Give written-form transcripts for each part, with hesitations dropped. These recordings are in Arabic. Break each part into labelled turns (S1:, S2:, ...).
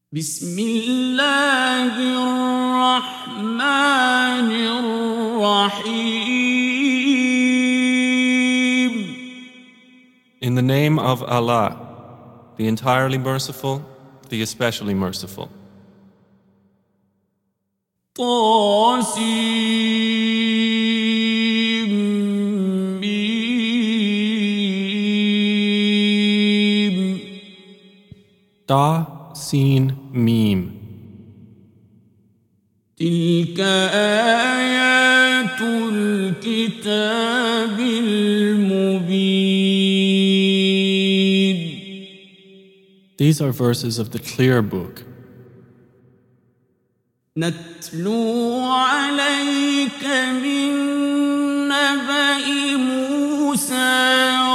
S1: بسم الله الرحمن الرحيم.
S2: In the name of Allah, the entirely merciful, the especially merciful. Ta, Sin, Mim.
S1: تلك آيات الكتاب المبين.
S2: These are verses of the clear book.
S1: نتلو عليك من نبأ موسى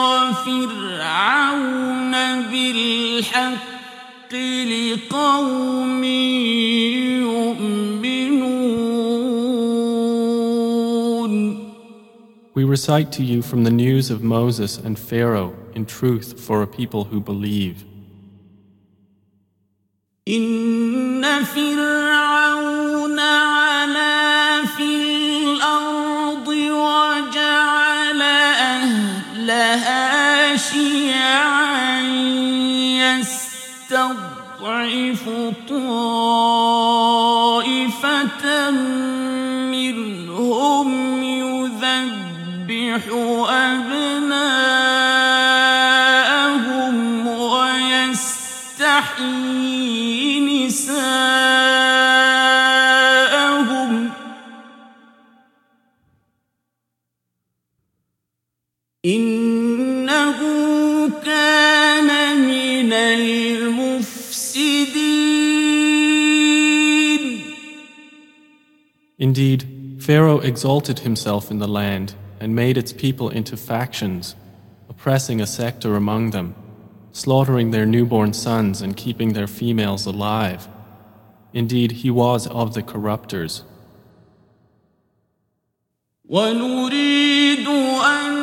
S1: وفرعون بالحق لقوم يؤمنون.
S2: We recite to you from the news of Moses and Pharaoh in truth for a people who believe.
S1: إن فرعون علا في الأرض وجعل أهلها شيعا يستضعف طائفة منهم يذبح أبناءهم ويستحيي نساءهم إنه كان من المفسدين.
S2: Indeed, Pharaoh exalted himself in the land and made its people into factions, oppressing a sector among them, slaughtering their newborn sons and keeping their females alive. Indeed, he was of the corruptors.
S1: وَنُرِيدُ أَن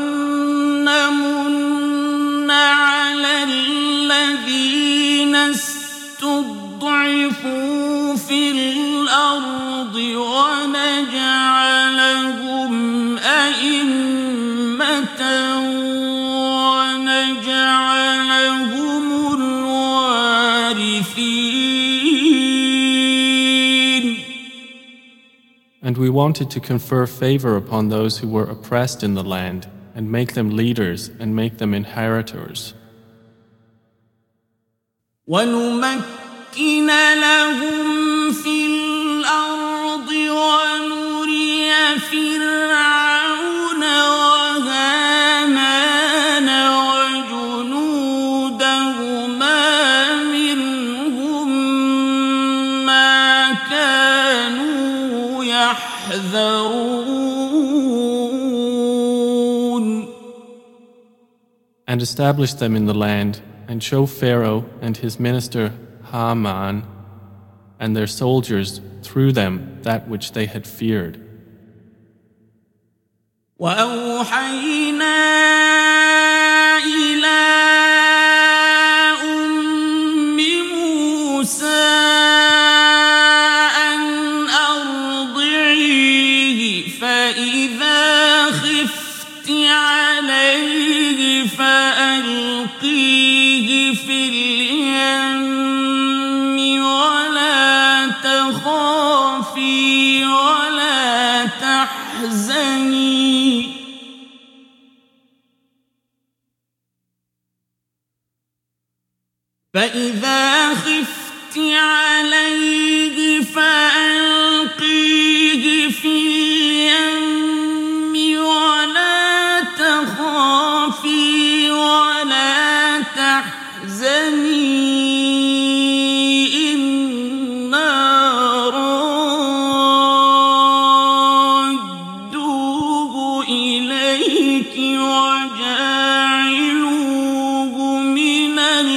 S1: نَّمُنَّ عَلَى الَّذِينَ اسْتُضْعِفُوا فِي الْأَرْضِ ونجعلهم أئمة ونجعلهم الوارثين.
S2: And we wanted to confer favor upon those who were oppressed in the land and make them leaders and make them inheritors.
S1: وَنُمَكِّنَ لَهُمْ فِي الْأَرْضِ وَنُرِيَ فِرْعَوْنَ وَهَامَانَ وَجُنُودَهُمَا مِنْهُم مَّا كَانُوا يَحْذَرُونَ.
S2: And establish them in the land and show Pharaoh and his minister Haman and their soldiers through them that which they had feared.
S1: وَأَوْحَيْنَا إِلَىٰ أُمِّ مُوسَىٰ أَنْ أَرْضِعِيهِ فَإِذَا خِفْتِ عَلَيْهِ فَأَلْقِيهِ فِي الْيَمِّ وَلَا تَخَافِي وَلَا تَحْزَنِي فَإِذَا خِفْتِ عَلَيْهِ فَأَلْقِيهِ فِي الْيَمِّ وَلَا تَخَافِي وَلَا تَحْزَنِي إِنَّا رَادُّوهُ إِلَيْكِ وَجَاعِلُوهُ مِنَ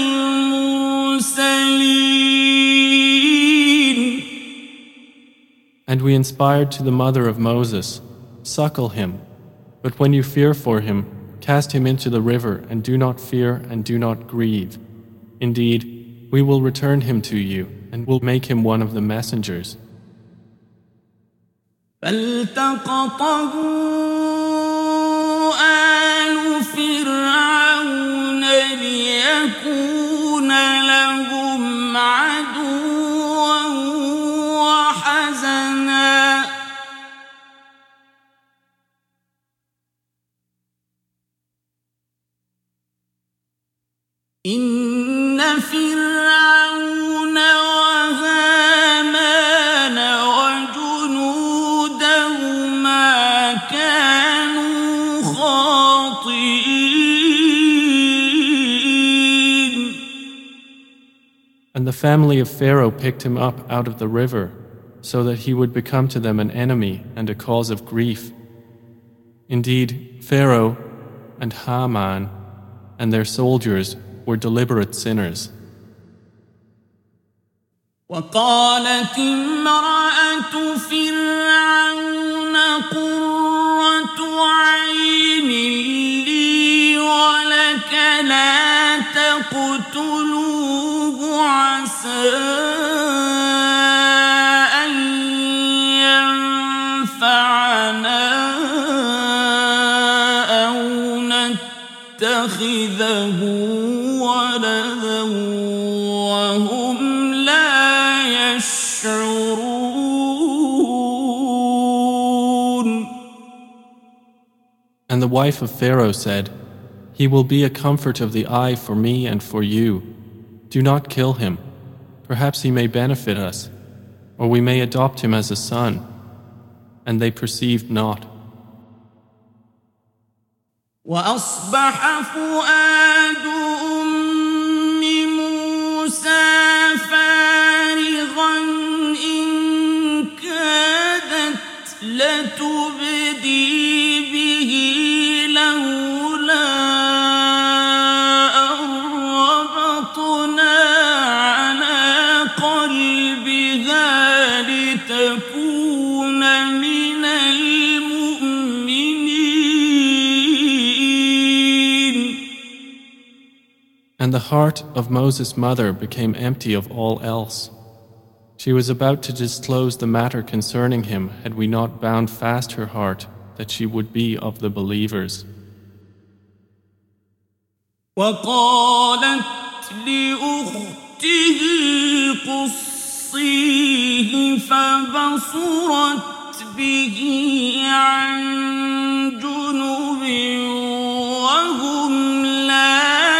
S1: الْمُرْسَلِينَ.
S2: And we inspired to the mother of Moses, suckle him, but when you fear for him, cast him into the river and do not fear and do not grieve. Indeed, we will return him to you and will make him one of the messengers.
S1: فالتقطه آل فرعون ليكون لهم عدوا وحزنا إن فرعون وهامان وجنودهما كانوا خاطئين.
S2: And the family of Pharaoh picked him up out of the river, so that he would become to them an enemy and a cause of grief. Indeed, Pharaoh and Haman and their soldiers were deliberate sinners.
S1: وقالت امرأة فرعون قرة عين لي ولك لا تقتلوه عسى أن ينفعنا أو نتخذه ولدا وهم لا يشعرون.
S2: And the wife of Pharaoh said, "He will be a comfort of the eye for me and for you. Do not kill him. Perhaps he may benefit us, or we may adopt him as a son." And they perceived not.
S1: وأصبح فؤاد أم موسى فارغا إن كادت لتبدي به لولا أن ربطنا على قلبها لتكون من المؤمنين.
S2: And the heart of Moses' mother became empty of all else. She was about to disclose the matter concerning him had we not bound fast her heart that she would be of the believers.
S1: وقالت لأخته قصيه فبصرت به عن جنب وهم لا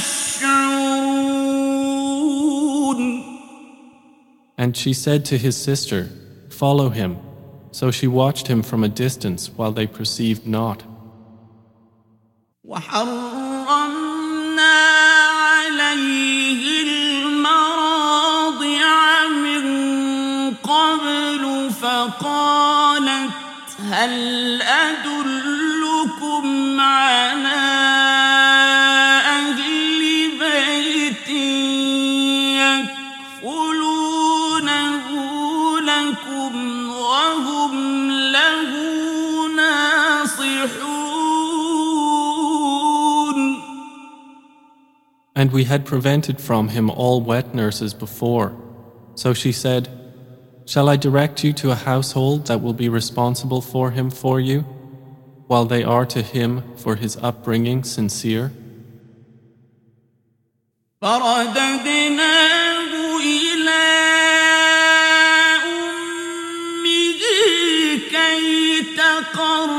S1: يشعرون.
S2: And she said to his sister, "Follow him." So she watched him from a distance while they perceived not.
S1: وحرمنا عليه المراضع من قبل فقالت هل أدلكم على أهل بيت يكفلونه لكم وهم له ناصحون.
S2: And we had prevented from him all wet nurses before. So she said, "Shall I direct you to a household that will be responsible for him for you, while they are to him for his upbringing sincere?"
S1: فرددناه إلى أمه كي تقر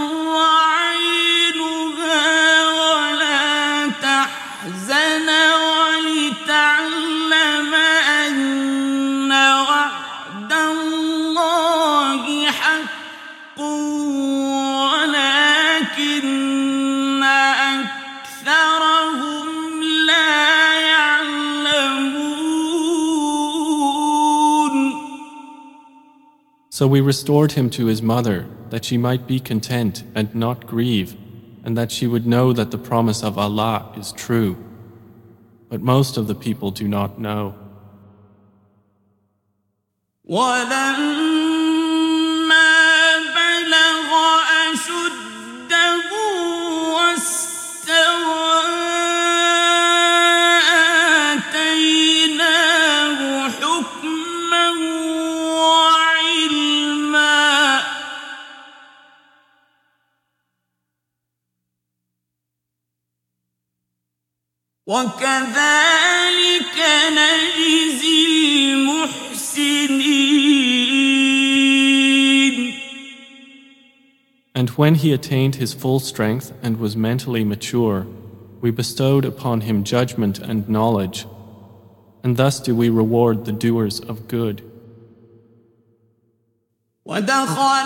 S1: عينها ولا تحزن ولتعلم أن وعد الله حق ولكن أكثرهم لا يعلمون.
S2: So we restored him to his mother, that she might be content and not grieve, and that she would know that the promise of Allah is true. But most of the people do not know.
S1: ولما بلغ أشده واستوى آتيناه وكذلك نجزي المحسنين.
S2: And when he attained his full strength and was mentally mature, we bestowed upon him judgment and knowledge, and thus do we reward the doers of good.
S1: ودخل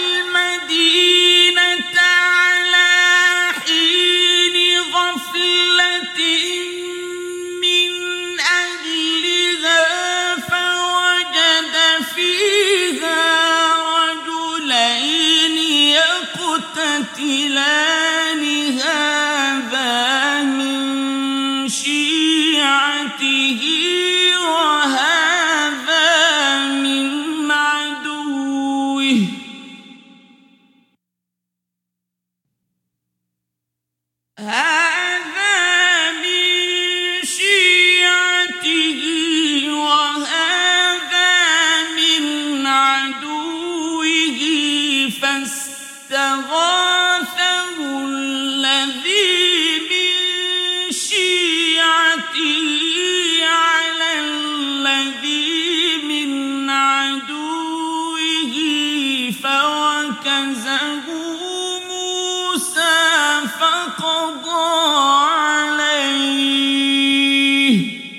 S1: المدينة على حين غفلة من أهلها فوجد فيها رجلين يقتتلان هذا من شيعته وهذا من عدوه فاستغاثه الذي من شيعته على الذي من عدوه فوكزه موسى فقضى عليه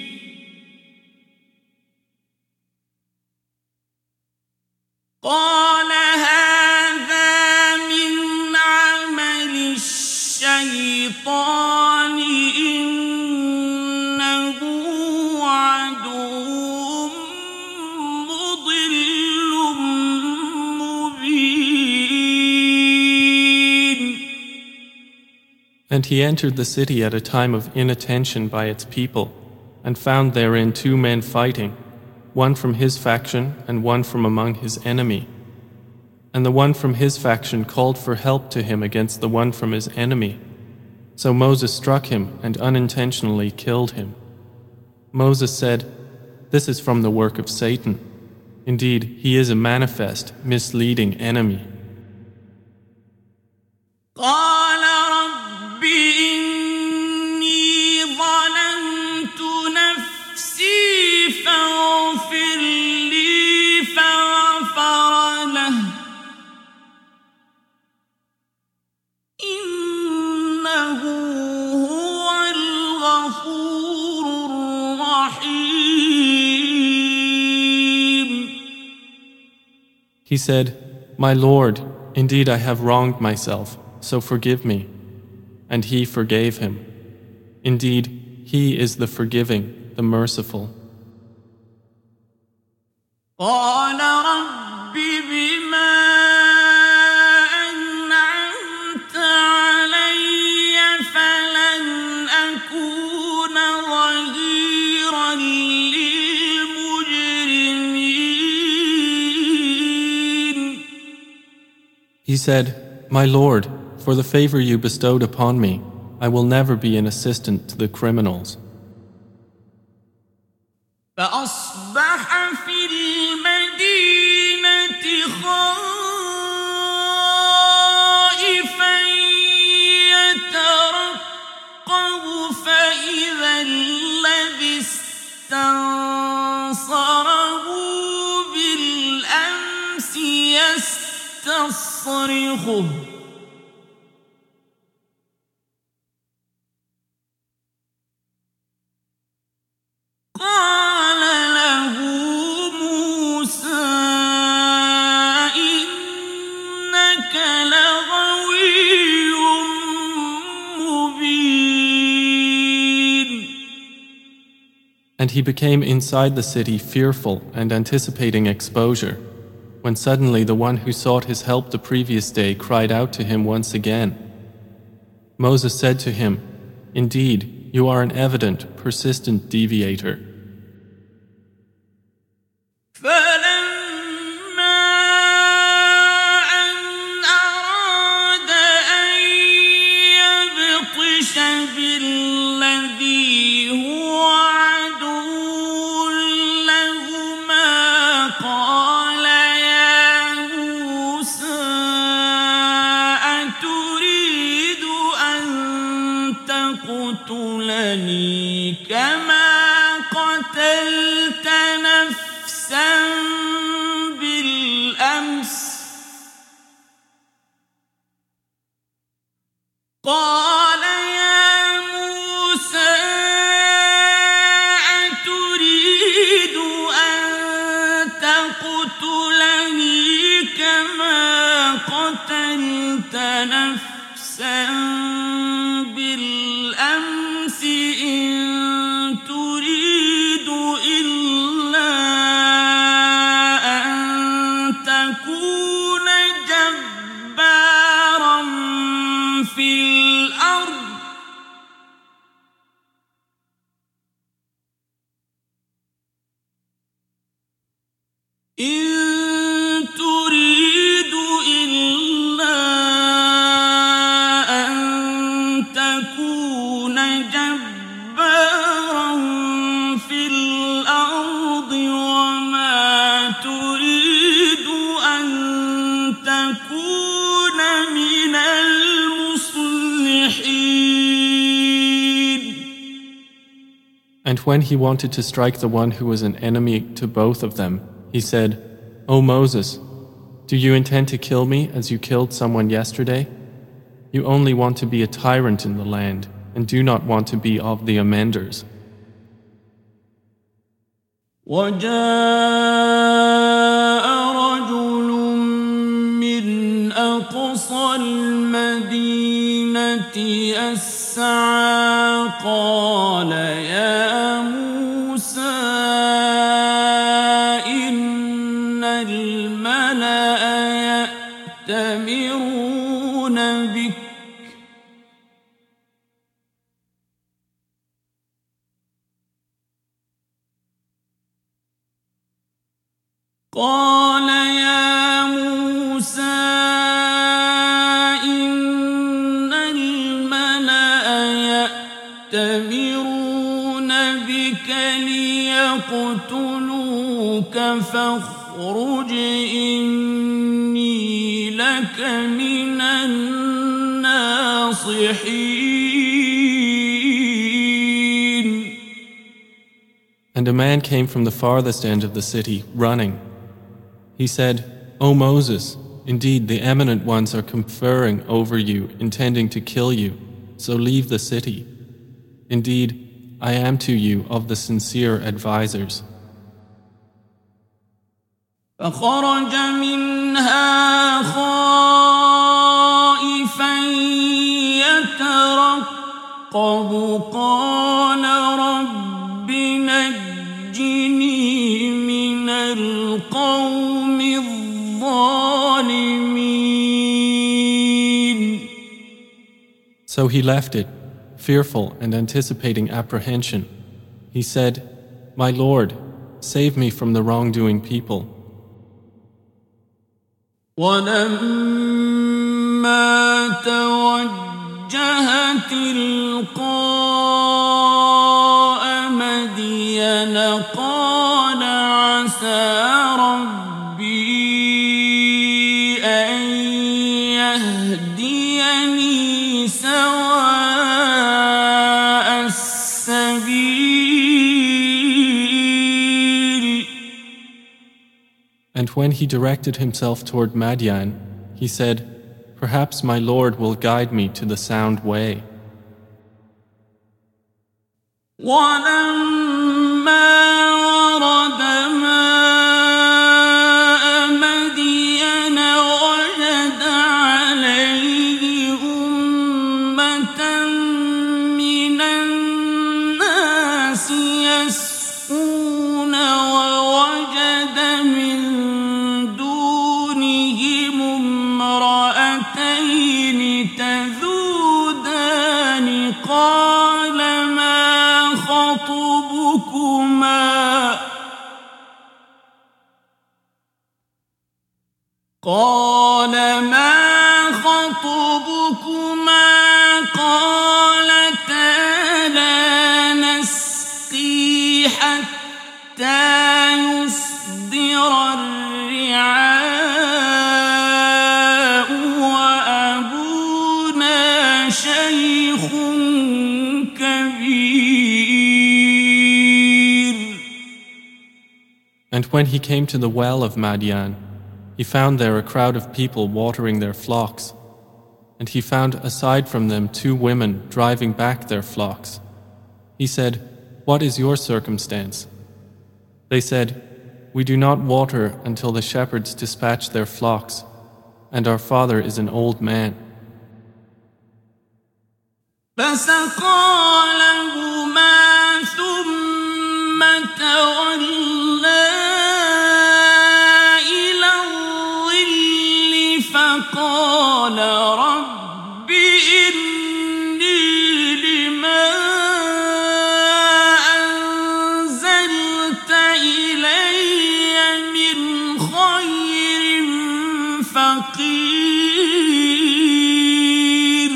S1: قال هذا من عمل الشيطان إنه عدو مضل مبين.
S2: And he entered the city at a time of inattention by its people, and found therein two men fighting, one from his faction and one from among his enemy. And the one from his faction called for help to him against the one from his enemy. So Moses struck him and unintentionally killed him. Moses said, "This is from the work of Satan. Indeed, he is a manifest, misleading enemy."
S1: قال رب إني ظلمت نفسي فاغفر لي فغفر له إنه هو الغفور الرحيم.
S2: He said, "My Lord, indeed I have wronged myself, so forgive me." And he forgave him. Indeed, he is the forgiving, the merciful.
S1: قال رب بما أنعمت علي فلن أكون ظهيرا للمجرمين.
S2: He said, "My Lord, for the favor you bestowed upon me, I will never be an assistant to the criminals."
S1: فأصبح في المدينة خائفا يترقب فإذا الذي استنصره بالأمس يستصرخه قال له موسى إنك لغوي مبين.
S2: And he became inside the city fearful and anticipating exposure, when suddenly the one who sought his help the previous day cried out to him once again. Moses said to him, "Indeed, you are an evident, persistent deviator."
S1: فلما أن أراد أن يبطش بالذي هو عدو لهما قال يا موسى أتريد أن تقتلني
S2: And when he wanted to strike the one who was an enemy to both of them, he said, "O Moses, do you intend to kill me as you killed someone yesterday? You only want to be a tyrant in the land and do not want to be of the amenders."
S1: وجاء رجل من أقصى المدينة يسعى قال يا موسى إن الملأ يأتمرون بك قال يا موسى إن الملأ يأتمرون بك ليقتلوك فاخرج إني لك من الناصحين.
S2: And a man came from the farthest end of the city, running. He said, "O Moses, indeed the eminent ones are conferring over you, intending to kill you, so leave the city. Indeed, I am to you of the sincere advisers."
S1: فخرج منها خائفا يترقب قال رب نجني من القوم الظالمين.
S2: So he left it, fearful and anticipating apprehension. He said, "My Lord, save me from the wrongdoing people."
S1: ولما توجه تلقاء مدين قال عسى ربي أن يهديني سواء السبيل.
S2: And when he directed himself toward Madian, he said, "Perhaps my Lord will guide me to the sound way."
S1: ولما ورد ماء مدين وجد عليه أمة من الناس يسقون ووجد من دونهم امرأتين تذودان قال ما خطبكما قالتا لا نسقي حتى يصدر الرعاء وأبونا شيخ كبير.
S2: And when he came to the well of Madian, he found there a crowd of people watering their flocks, and he found aside from them 2 women driving back their flocks. He said, "What is your circumstance?" They said, "We do not water until the shepherds dispatch their flocks, and our father is an old man."
S1: فسقى لهما ثم تولى إلى الظل فقال رب إني لما أنزلت إلي من خير فقير.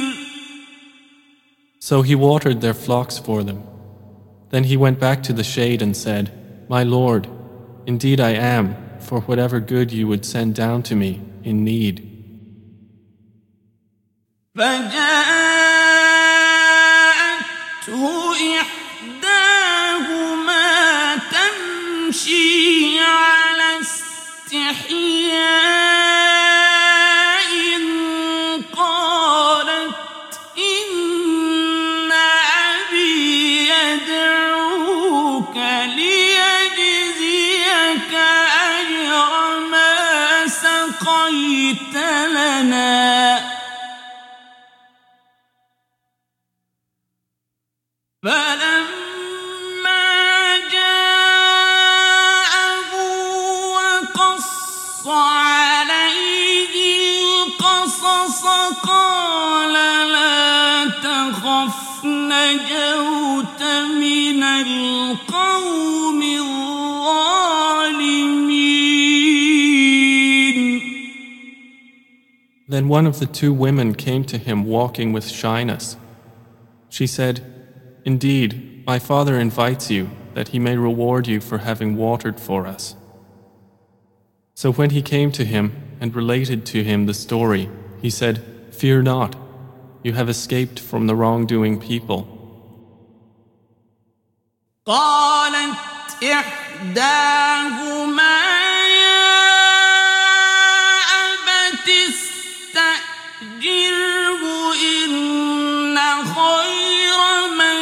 S2: So he watered their flocks for them. Then he went back to the shade and said, "My Lord, indeed I am, for whatever good you would send down to me, in need."
S1: فجاءته إحداهما استحياء قالت إن أبي يدعوك ليجزيك أجر ما سقيت لنا فلما جاءه وقص عليه القصص قال لا تخف نجوت من القوم الظالمين.
S2: Then one of the two women came to him walking with shyness. She said, "Indeed, my father invites you that he may reward you for having watered for us." So when he came to him and related to him the story, he said, "Fear not, you have escaped from the wrongdoing people."
S1: قالت إحداهما يا أبت استأجره إن خير من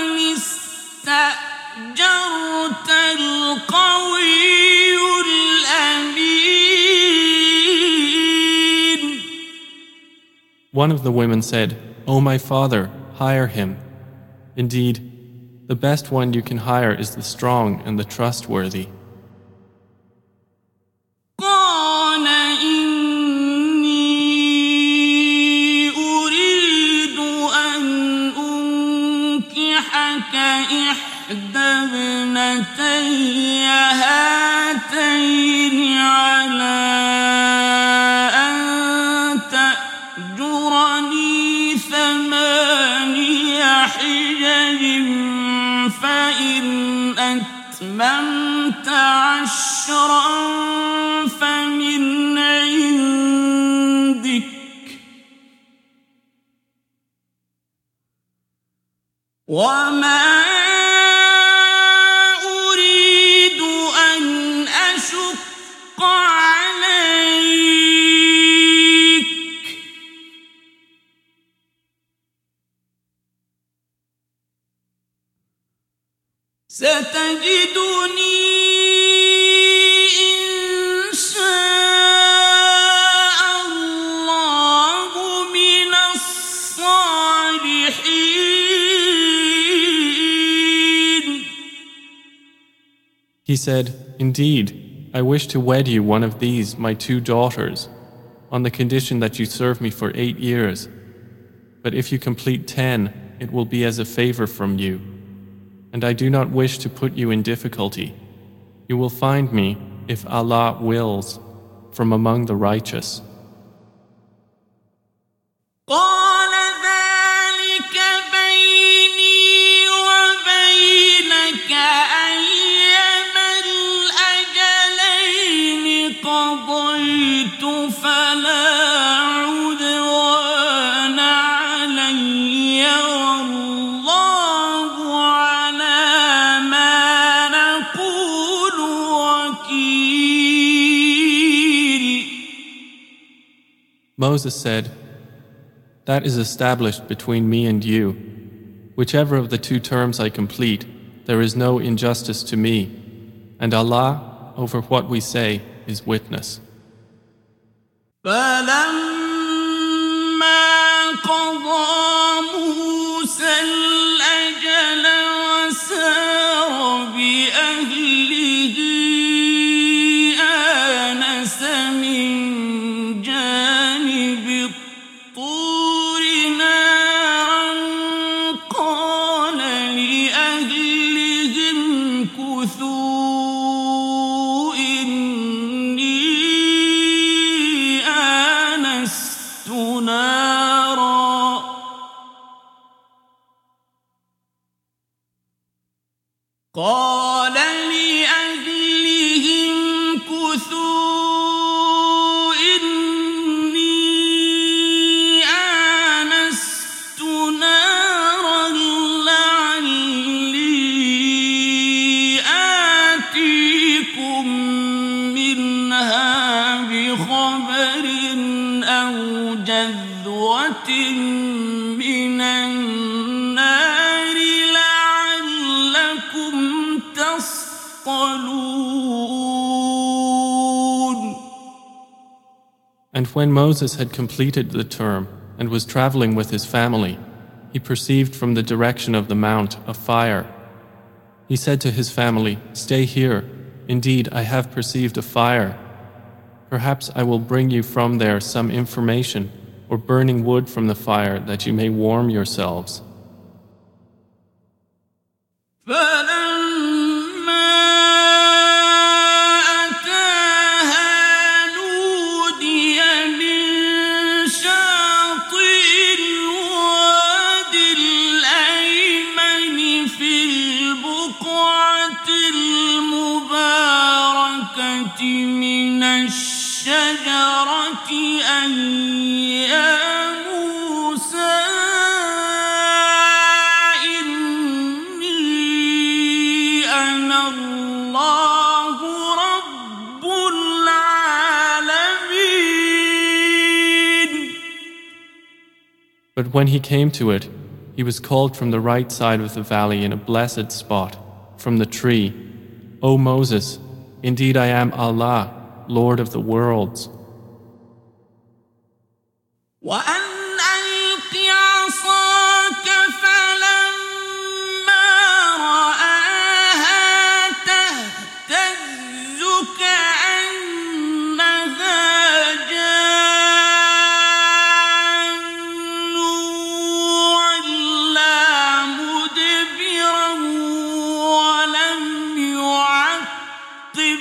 S1: استأجرت القوي الأمين.
S2: One of the women said, "O my father, hire him. Indeed, the best one you can hire is the strong and the trustworthy."
S1: قال إني أريد أن أنكحك إحدى ابنتي هاتين على أن تأجرني 8 حجج فإن أتممت 10 فمن عندك وما أريد أن أشق عليك ستجدني إن شاء الله من الصالحين.
S2: He said, "Indeed, I wish to wed you one of these, my 2 daughters, on the condition that you serve me for 8 years. But if you complete 10, it will be as a favor from you. And I do not wish to put you in difficulty. You will find me, if Allah wills, from among the righteous."
S1: قال ذلك بيني وبينك أيما الأجلين قضيت فلا عدوان علي والله على ما نقول وكيل.
S2: Moses said, "That is established between me and you. Whichever of the 2 terms I complete, there is no injustice to me, and Allah, over what we say, is witness."
S1: فلما قضى موسى الأجل وسار بأهله آنس من جانب الطور نارا قال لأهلهم امكثوا إني آنست نارا قال لأهلهم امكثوا إني آنست نارا لعلي آتيكم منها بخبر أو جذوة من النار لعلكم تصطلون.
S2: And when Moses had completed the term and was traveling with his family, he perceived from the direction of the mount a fire. He said to his family, "Stay here. Indeed, I have perceived a fire. Perhaps I will bring you from there some information or burning wood from the fire that you may warm yourselves."
S1: من الشجرة أن يا موسى إني أنا الله رب العالمين.
S2: But when he came to it, he was called from the right side of the valley in a blessed spot, from the tree, "O Moses, indeed I am Allah, Lord of the worlds."
S1: وأن ألق عصاك فلما رآها تهتز كأنها جان ولا مدبرا ولم يعقب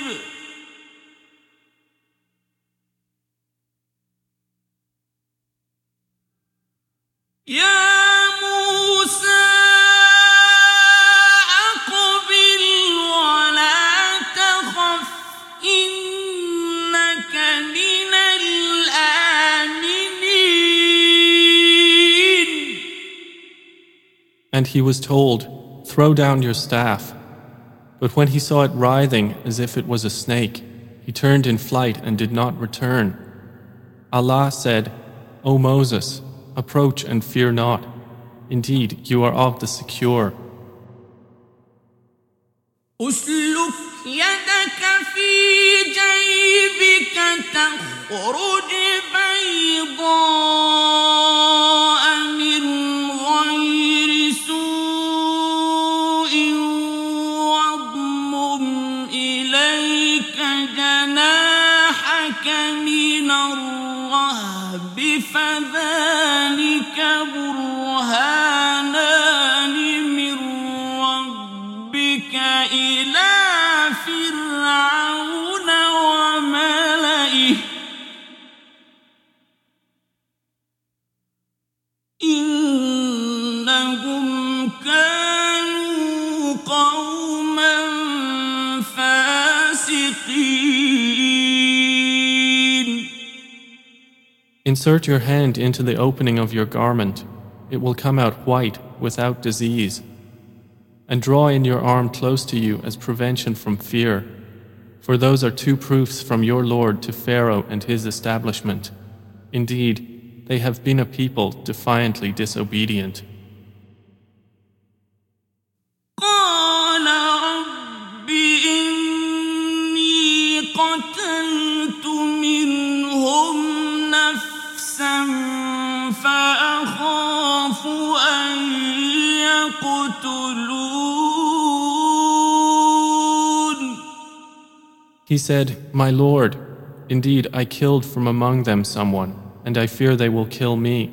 S1: يا موسى أقبل ولا تخف إنك من الآمنين.
S2: And he was told, "Throw down your staff." But when he saw it writhing as if it was a snake, he turned in flight and did not return. Allah said, "O Moses, approach and fear not. Indeed, you are of the secure."
S1: أسلك يدك في جيبك تخرج بيضاء من غير سوء واضمم إليك جناحك من الرهب فذلك برهانان من ربك إلى فرعون وملئه إنهم كانوا قوما فاسقين.
S2: Insert your hand into the opening of your garment. It will come out white, without disease. And draw in your arm close to you as prevention from fear. For those are two proofs from your Lord to Pharaoh and his establishment. Indeed, they have been a people defiantly disobedient.
S1: قال رب إني قتلت منهم نفسا فأخاف أن يقتلون.
S2: He said, "My Lord, indeed I killed from among them someone, and I fear they will kill me."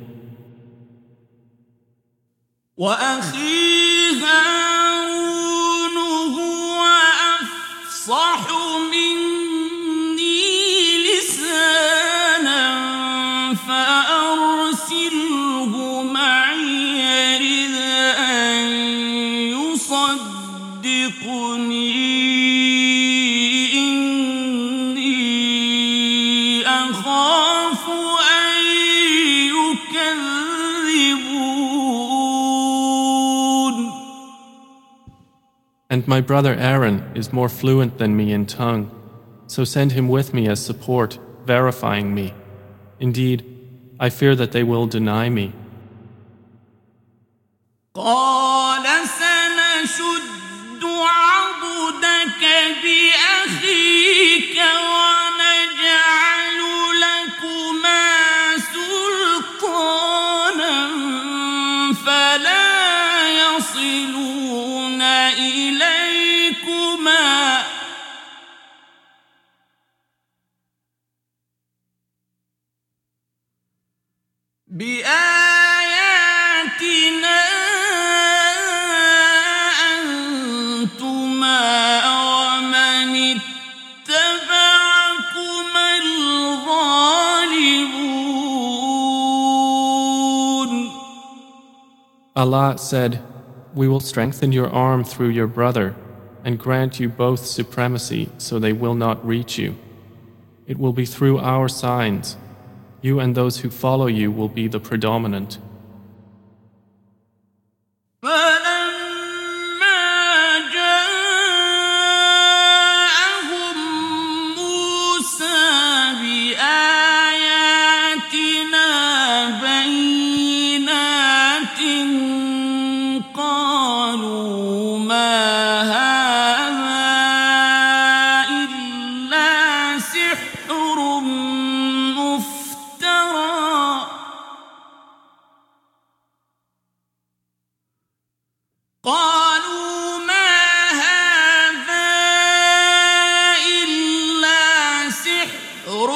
S1: وأخي هارون هو أفصح مني لسانا فأرسله معي يرد أن يصدقني إني أخاف أن يكذبون.
S2: And my brother Aaron is more fluent than me in tongue, so send him with me as support verifying me. Indeed, I fear that they will deny me.
S1: قال سنشد عضدك بأخيك ونجعل لكما سلطانا فلا يصلون إليكما بآياتنا أنتما ومن اتبعكما الغالبون.
S2: Allah said, "We will strengthen your arm through your brother and grant you both supremacy so they will not reach you. It will be through our signs. You and those who follow you will be the predominant."
S1: فلما جاءهم موسى بآياتنا بينات قالوا ما هذا إلا سحر مفترى قالوا ما هذا إلا سحر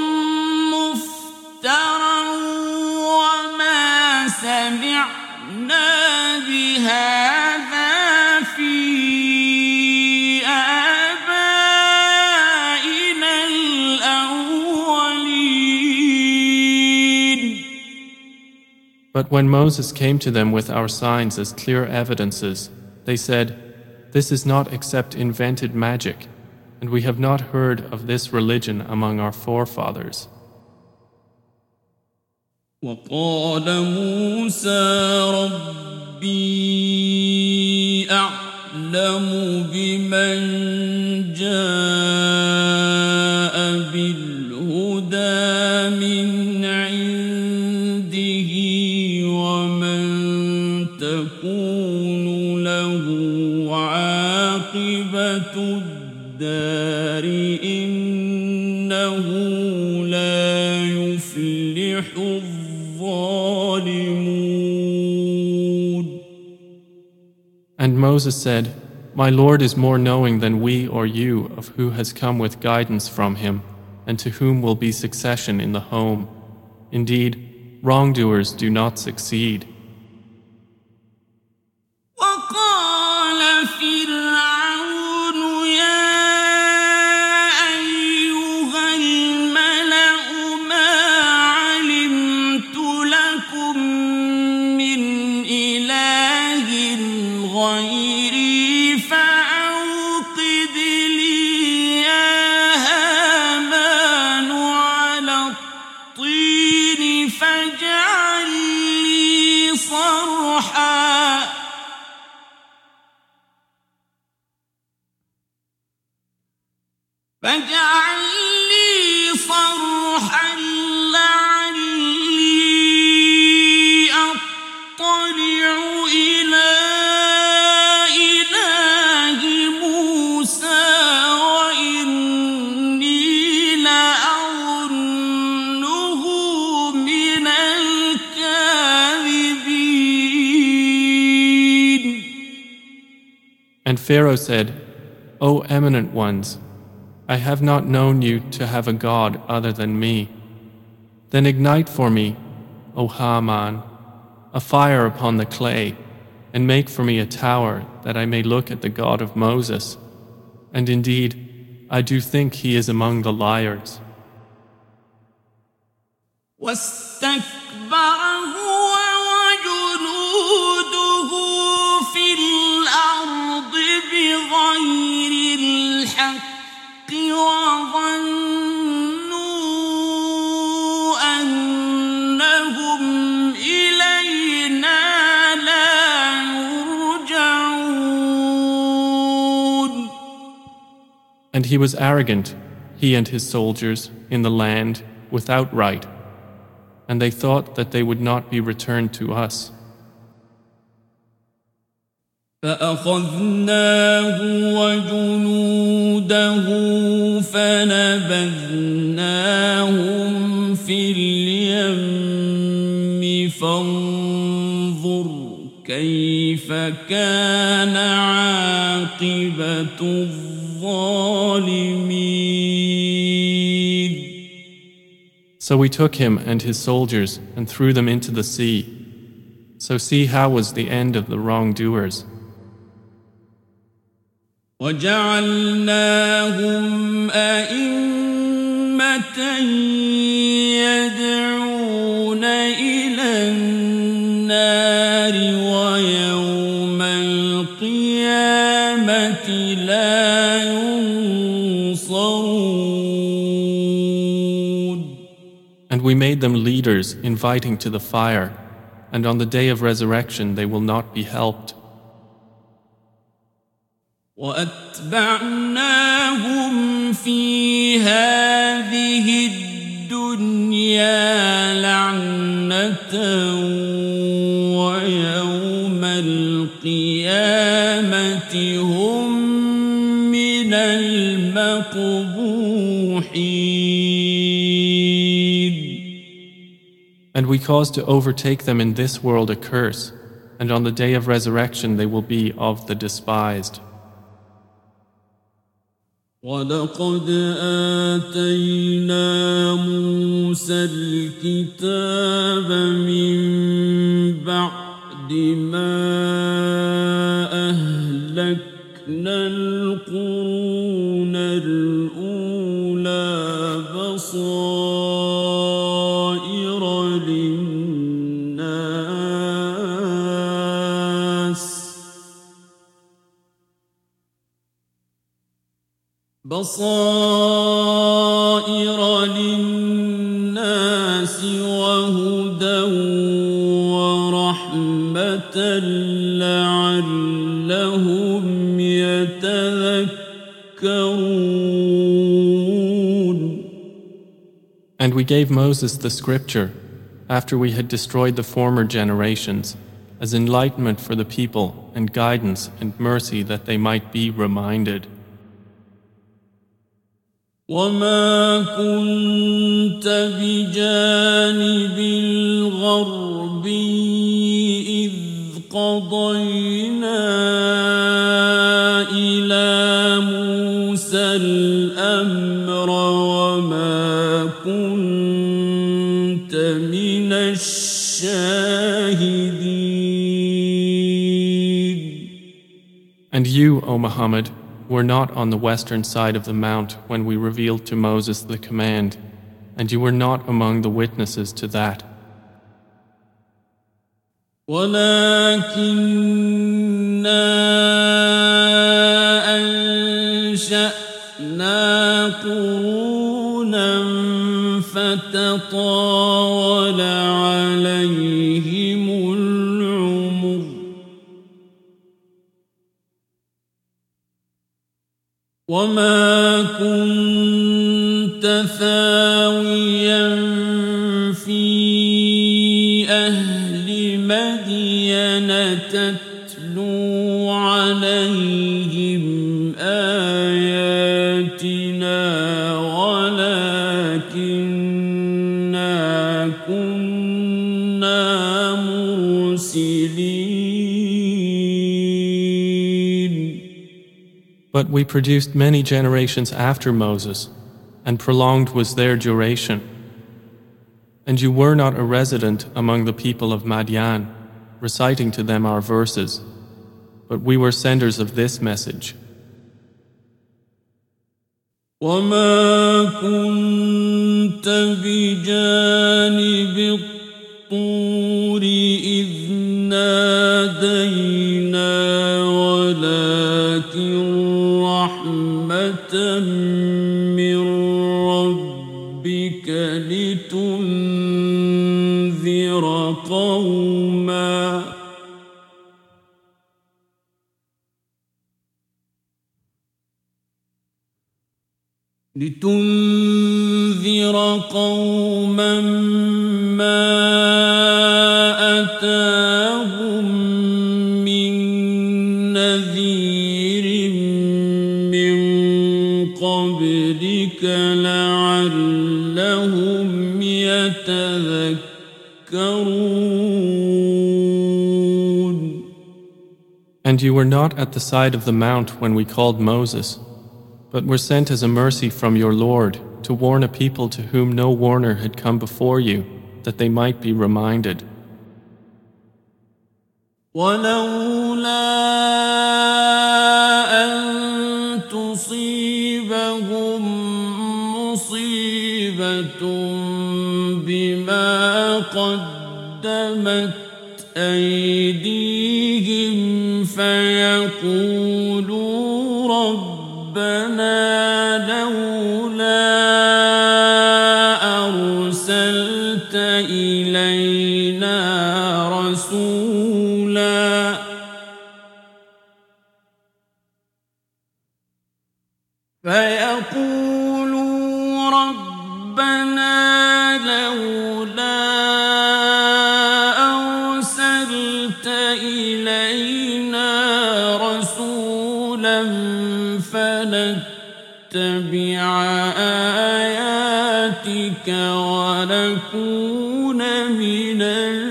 S1: مفترى وما سمعنا بهذا في آبائنا الأولين.
S2: But when Moses came to them with our signs as clear evidences, they said, "This is not except invented magic, and we have not heard of this religion among our forefathers."
S1: وقال موسى ربي أعلم بمن جاء بالهدى من عنده ومن تكون له عاقبة الدار إنه لا يفلح الظالمون.
S2: And Moses said, "My Lord is more knowing than we or you of who has come with guidance from him and to whom will be succession in the home. Indeed, wrongdoers do not succeed."
S1: وقال فرعون يا أيها الملأ ما علمت لكم من إله غيري فأوقد لي يا هامان على الطين فاجعل لي صرحا لعلي أطلع إلى إله موسى وإني لأظنه من الكاذبين.
S2: And Pharaoh said, "O eminent ones, I have not known you to have a god other than me. Then ignite for me, O Haman, a fire upon the clay, and make for me a tower that I may look at the God of Moses. And indeed, I do think he is among the liars."
S1: واستكبر هو وجنوده في الأرض بغير الحق وظنوا أنهم إلينا لا يرجعون.
S2: And he was arrogant, he and his soldiers, in the land without right, and they thought that they would not be returned to us.
S1: فأخذناه وجنوده فنبذناهم في اليم فانظر كيف كان عاقبة الظالمين.
S2: So we took him and his soldiers and threw them into the sea. So see how was the end of the wrongdoers.
S1: وجعلناهم أئمة يدعون إلى النار ويوم القيامة لا ينصرون.
S2: And we made them leaders inviting to the fire, and on the day of resurrection they will not be helped.
S1: وأتبعناهم في هذه الدنيا لعنة ويوم القيامة هم من المقبوحين.
S2: And we caused to overtake them in this world a curse, and on the day of resurrection they will be of the despised.
S1: وَلَقَدْ آتَيْنَا مُوسَى الْكِتَابَ مِنْ بَعْدِ مَا أَهْلَكْنَا الْقُرُونَ الْأُولَى بَصَائِرَ لِلنَّاسِ وَهُدًى وَرَحْمَةً لَعَلَّهُمْ يَتَذَكَّرُونَ.
S2: And we gave Moses the scripture after we had destroyed the former generations as enlightenment for the people and guidance and mercy that they might be reminded.
S1: وَمَا كُنْتَ بِجَانِبِ الْغَرْبِيِّ إِذْ قَضَيْنَا إِلَى مُوسَى الْأَمْرَ وَمَا كُنْتَ مِنَ الشَّاهِدِينَ.
S2: And you, O Muhammad, were not on the western side of the mount when we revealed to Moses the command, and you were not among the witnesses to that.
S1: وَلَكِنَّا أَنشَأْنَا قُرُونًا فَتَطَاوَلَ عَلَيْهِمُ الْعُمُرُ وَمَا كُنْتَ ثَاوِيًا فِي أَهْلِ مَدْيَنَ تَتْلُو عَلَيْهِمْ آيَاتِنَا وَلَكِنَّا كُنَّا مُرْسِلِينَ.
S2: But we produced many generations after Moses, and prolonged was their duration. And you were not a resident among the people of Madian, reciting to them our verses, but we were senders of this message.
S1: وَمَا كُنْتَ بِجَانِبِ الطُّورِ إِذْ نَادَيْنَا وَلَكِنْ رَحْمَةً مِّن رَّبِّكَ لِتُنذِرَ لتنذر قوما ما أتاهم من نذير من قبلك لعلهم يتذكرون.
S2: And you were not at the side of the mount when we called Moses, but were sent as a mercy from your Lord to warn a people to whom no warner had come before you, that they might be reminded.
S1: ولولا أن تصيبهم مصيبة بما قدمت أيديهم فيقولوا ربنا لولا أرسلت إلينا رسولا فيقولوا ربنا لولا أرسلت إلينا رسولا فنتبع آياتك ونكون من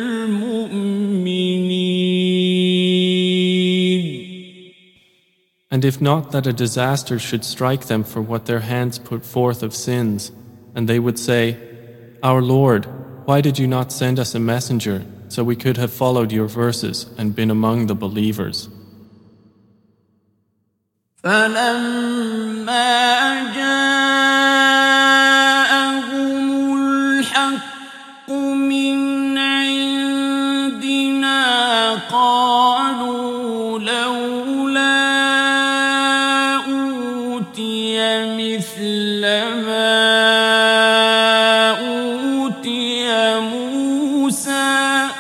S1: المؤمنين.
S2: And if not that a disaster should strike them for what their hands put forth of sins, and they would say, Our Lord, why did you not send us a messenger so we could have followed your verses and been among the believers?
S1: فلما جاءهم الحق من عندنا قالوا لولا أوتي مثل ما أوتي موسى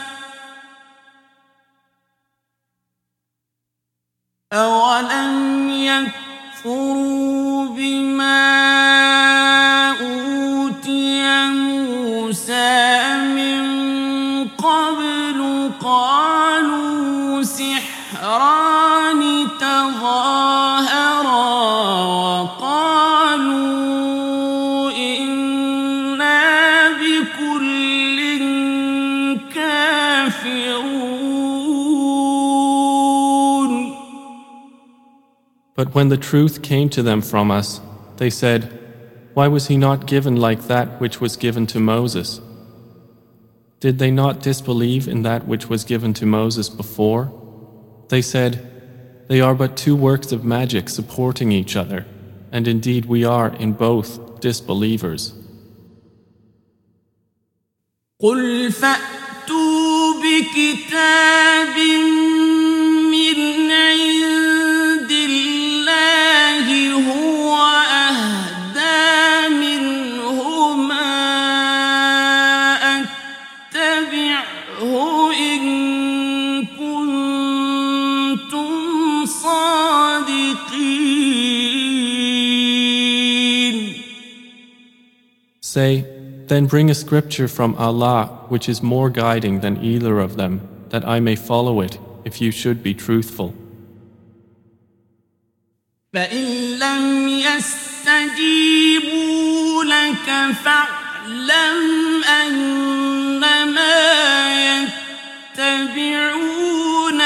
S1: أولم يكفروا بما أوتي موسى من قبل قالوا سحران تظاهرا وقالوا إنا بكل كافرون.
S2: But when the truth came to them from us, they said, Why was he not given like that which was given to Moses? Did they not disbelieve in that which was given to Moses before? They said, They are but two works of magic supporting each other, and indeed we are in both disbelievers.
S1: قل فأتوا بكتاب من عند الله هو أهدى منهما أتبعه إن كنتم صادقين.
S2: Say, Then bring a scripture from Allah which is more guiding than either of them, that I may follow it if you should be truthful.
S1: فإن لم يستجيبوا لك فاعلم أنما يتبعون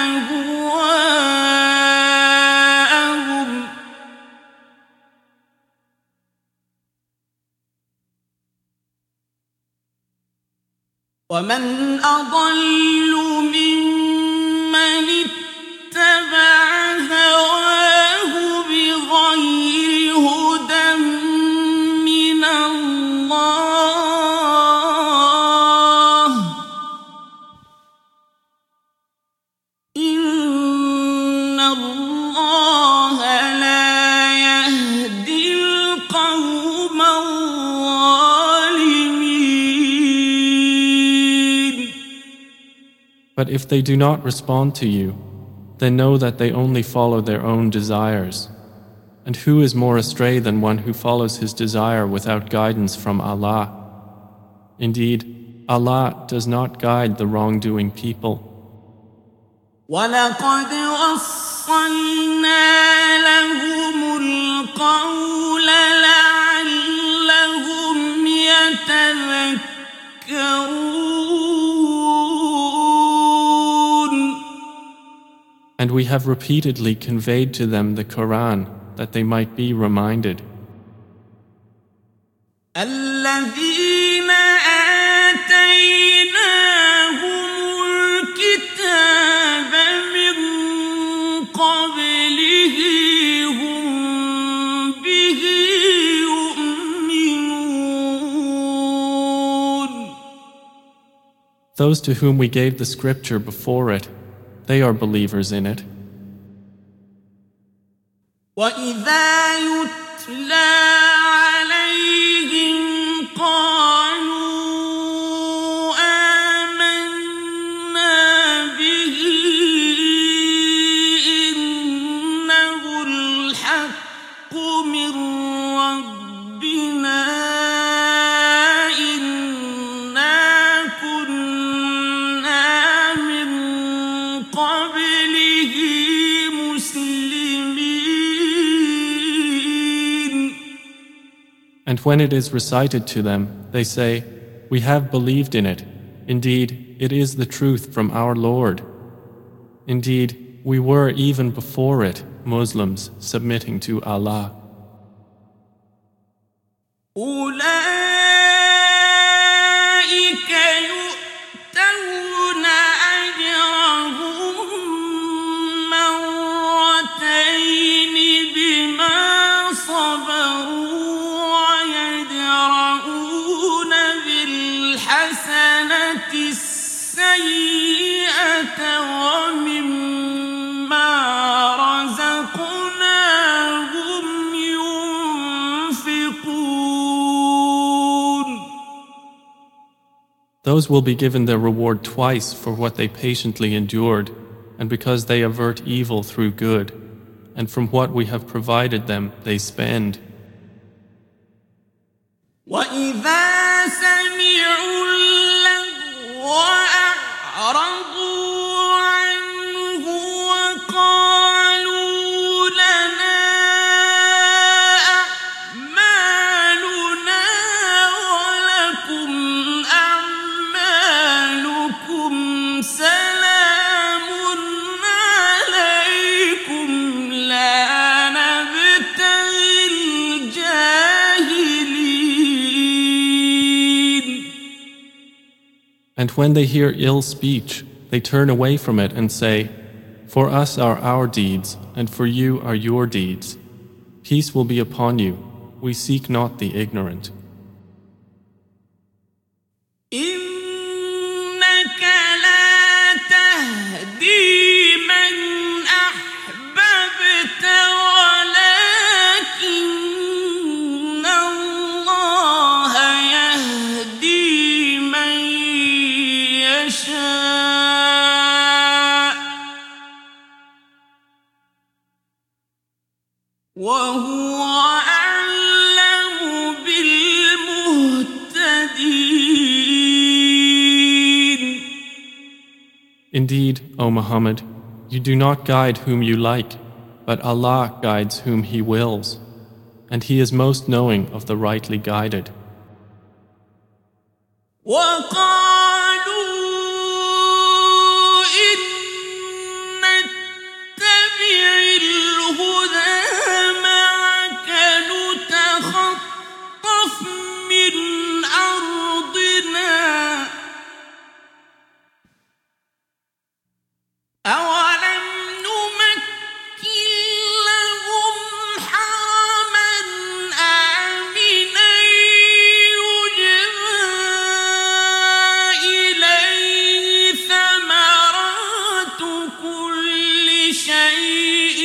S1: أهواءهم ومن أضل ممن اتبع هواه بغير هدى من الله إن الله لا يهدي القوم الظالمين.
S2: But if they do not respond to you, then know that they only follow their own desires. And who is more astray than one who follows his desire without guidance from Allah? Indeed, Allah does not guide the wrongdoing people.
S1: وَلَقَدْ وَصَّلْنَا لَهُمُ الْقَوْلَ لَعَلَّهُمْ يَتَذَكَّرُونَ.
S2: And we have repeatedly conveyed to them the Quran that they might be reminded.
S1: الَّذِينَ آتَيْنَاهُمُ الْكِتَابَ مِنْ قَبْلِهِ هُمْ بِهِ يُؤْمِنُونَ.
S2: Those to whom we gave the scripture before it, they are believers in it.
S1: وَإِذَا يُتْلَى عَلَيْهِمْ قَالُوا آمَنَّا بِهِ إِنَّهُ الْحَقُّ مِنْ رَبِّنَا إِنَّا كُنَّا مِنْ قَبْلِهِ مُسْلِمِينَ.
S2: And when it is recited to them, they say, "We have believed in it. Indeed, it is the truth from our Lord. Indeed, we were even before it Muslims submitting to Allah."
S1: أولئك يؤتون أجرهم مرتين بما صبروا ويدرؤون بالحسنة السيئة ومما رزقناهم ينفقون.
S2: Those will be given their reward twice for what they patiently endured, and because they avert evil through good, and from what we have provided them they spend.
S1: وَإِذَا سَمِعُوا اللَّغْوَ أَعْرَضُوا عَنْهُ وَقَالُوا لَنَا أَعْمَالُنَا وَلَكُمْ أَعْمَالُكُمْ سَلَامٌ عَلَيْكُمْ لَا نَبْتَغِي الْجَاهِلِينَ.
S2: And when they hear ill speech, they turn away from it and say, "For us are our deeds, and for you are your deeds. Peace will be upon you. We seek not the ignorant."
S1: إِنَّكَ لَا تَهْدِي مَنْ أَحْبَبْتَ وَلَكِنَّ اللَّهَ يَهْدِي مَنْ يَشَاءُ وَهُوَ أَعْلَمُ بِالْمُهْتَدِينَ.
S2: Indeed, O Muhammad, you do not guide whom you like, but Allah guides whom He wills, and He is most knowing of the rightly guided.
S1: وَقَالُوا إِن نَّتَّبِعِ الْهُدَىٰ مَعَكَ نُتَخَطَّفْ مِنْ أَرْضِنَا أَوَلَمْ نُمَكِّن لَّهُمْ حَرَمًا آمِنًا يُجْبَىٰ إِلَيْهِ ثَمَرَاتُ كُلِّ شَيْءٍ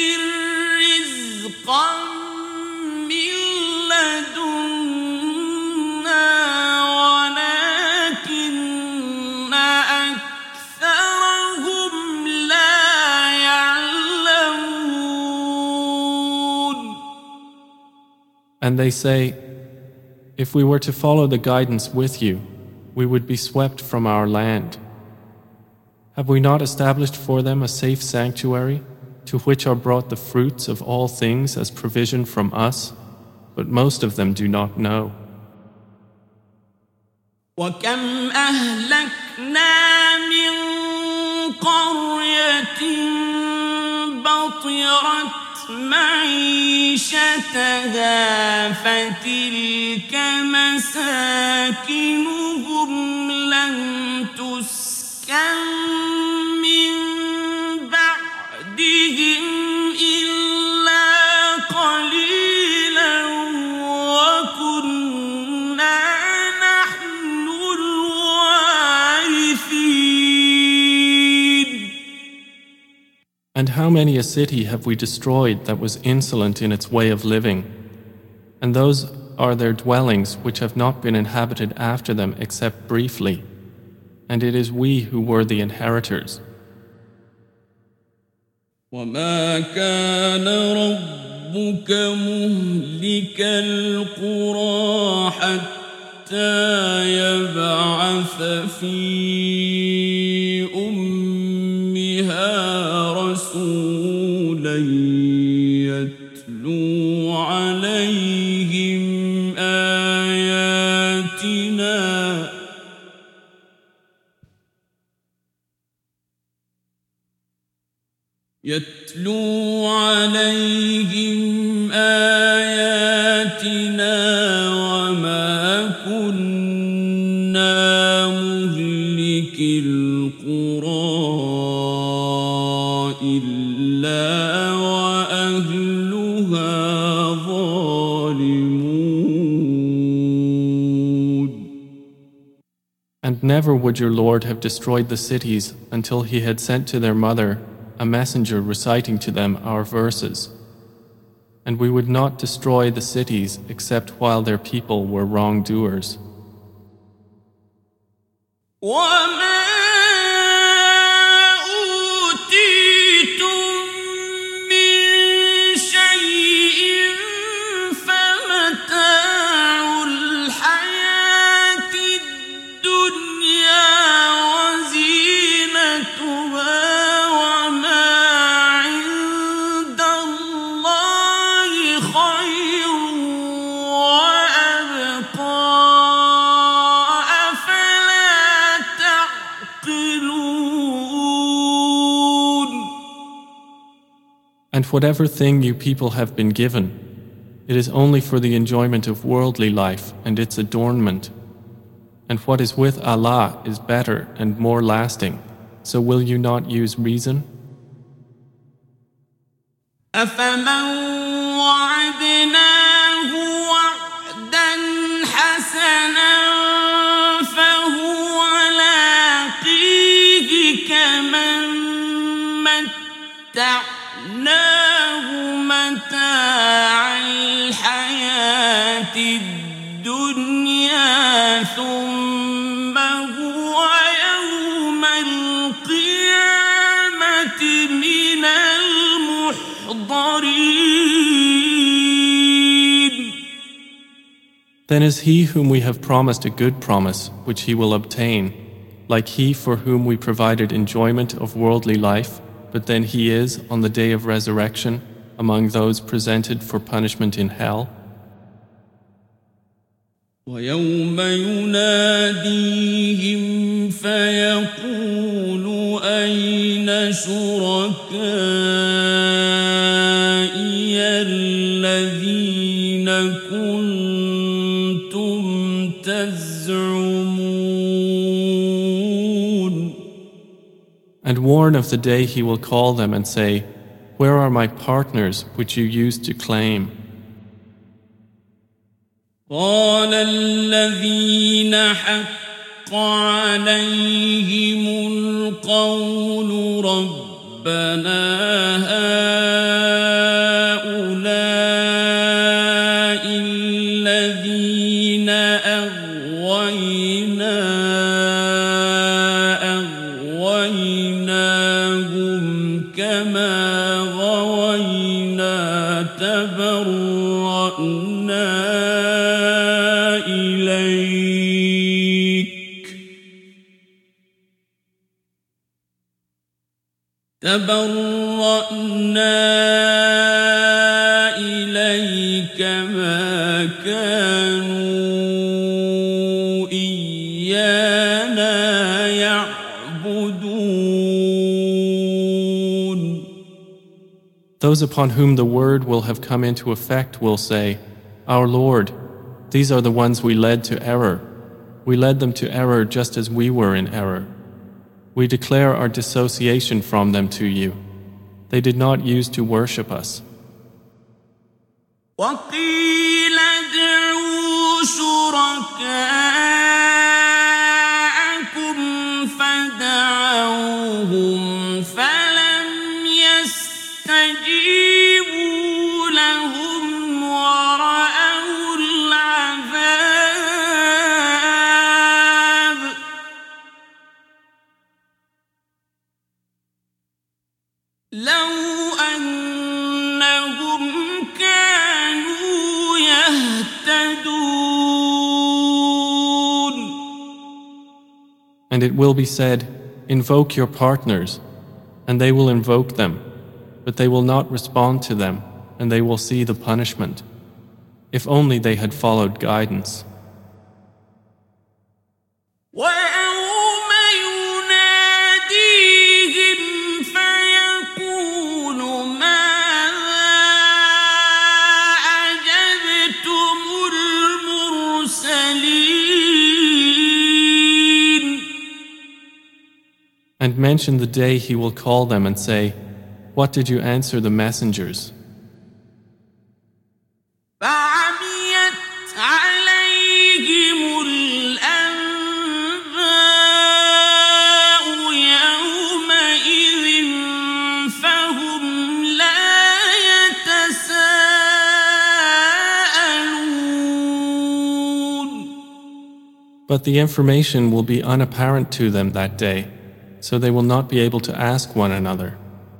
S2: And they say, if we were to follow the guidance with you, we would be swept from our land. Have we not established for them a safe sanctuary, to which are brought the fruits of all things as provision from us? But most of them do not know.
S1: وكم أهلكنا من قرية بطرت معيشتها فتلك مساكنهم لم تسكن من بعدهم إلا قليلا وكنا نحن الوارثين.
S2: And how many a city have we destroyed that was insolent in its way of living? And those are their dwellings which have not been inhabited after them except briefly. And it is we who were the inheritors.
S1: وما كان ربك مهلك القرى حتى يبعث في أمها رسولا يتلو عليهم آياتنا وما كنا مهلك القرى إلا وأهلها ظالمون.
S2: And never would your Lord have destroyed the cities until he had sent to their mother a messenger reciting to them our verses. And we would not destroy the cities except while their people were wrongdoers. And whatever thing you people have been given, it is only for the enjoyment of worldly life and its adornment. And what is with Allah is better and more lasting. So will you not use reason?
S1: متاع الحياة الدنيا ثم هو يوم القيامة من المحضرين.
S2: Then is he whom we have promised a good promise, which he will obtain, like he for whom we provided enjoyment of worldly life, but then he is, on the day of resurrection, among those presented for punishment in hell.
S1: وَيَوْمَ يُنَادِيهِمْ فَيَقُولُ أَيْنَ شُرَكَائِيَ الَّذِينَ كُنتُمْ تَزْعُمُونَ.
S2: And warn of the day he will call them and say, where are my partners which you used to claim?
S1: قال الذين حق عليهم القول ربنا هؤلاء الذين أغويناهم كما غوينا تبرأنا إليك تبرأنا إليك ما كانوا إيانا يعبدون.
S2: Those upon whom the word will have come into effect will say, Our Lord, these are the ones we led to error. We led them to error just as we were in error. We declare our dissociation from them to you. They did not use to worship us.
S1: وقيل ادعوا شركاءكم فدعوهم فلم يستجيبوا لهم ورأوا العذاب لو أنهم كانوا يهتدون.
S2: And it will be said, Invoke your partners, and they will invoke them, but they will not respond to them, and they will see the punishment. If only they had followed guidance.
S1: ويوم يناديهم فيقول ماذا أجبتم المرسلين.
S2: And mention the day he will call them and say, What did you answer the messengers?
S1: فعميت عليهم الأنباء يومئذ فهم لا يتساءلون.
S2: But the information will be unapparent to them that day, so they will not be able to ask one another.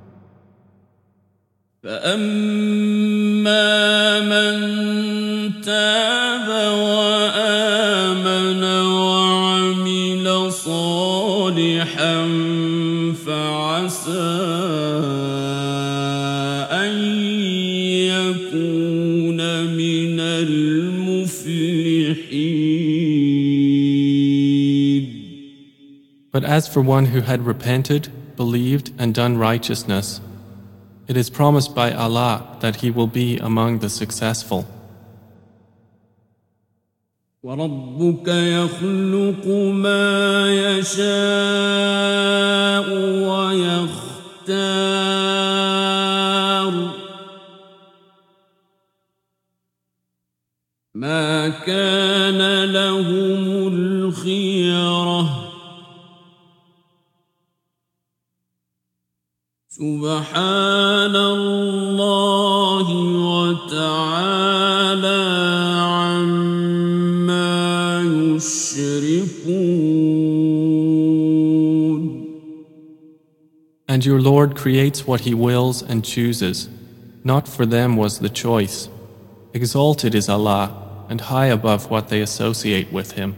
S1: فأما من تاب وآمن وعمل صالحا فعسى أن يكون من المفلحين.
S2: But as for one who had repented, believed, and done righteousness, it is promised by Allah that he will be among the successful.
S1: وَرَبُّكَ يَخْلُقُ مَا يَشَاءُ وَيَخْتَارُ مَا كَانَ لَهُمُ الْخِيَرَةُ سبحان الله وتعالى عما يشركون.
S2: And your Lord creates what He wills and chooses. Not for them was the choice. Exalted is Allah, and high above what they associate with Him.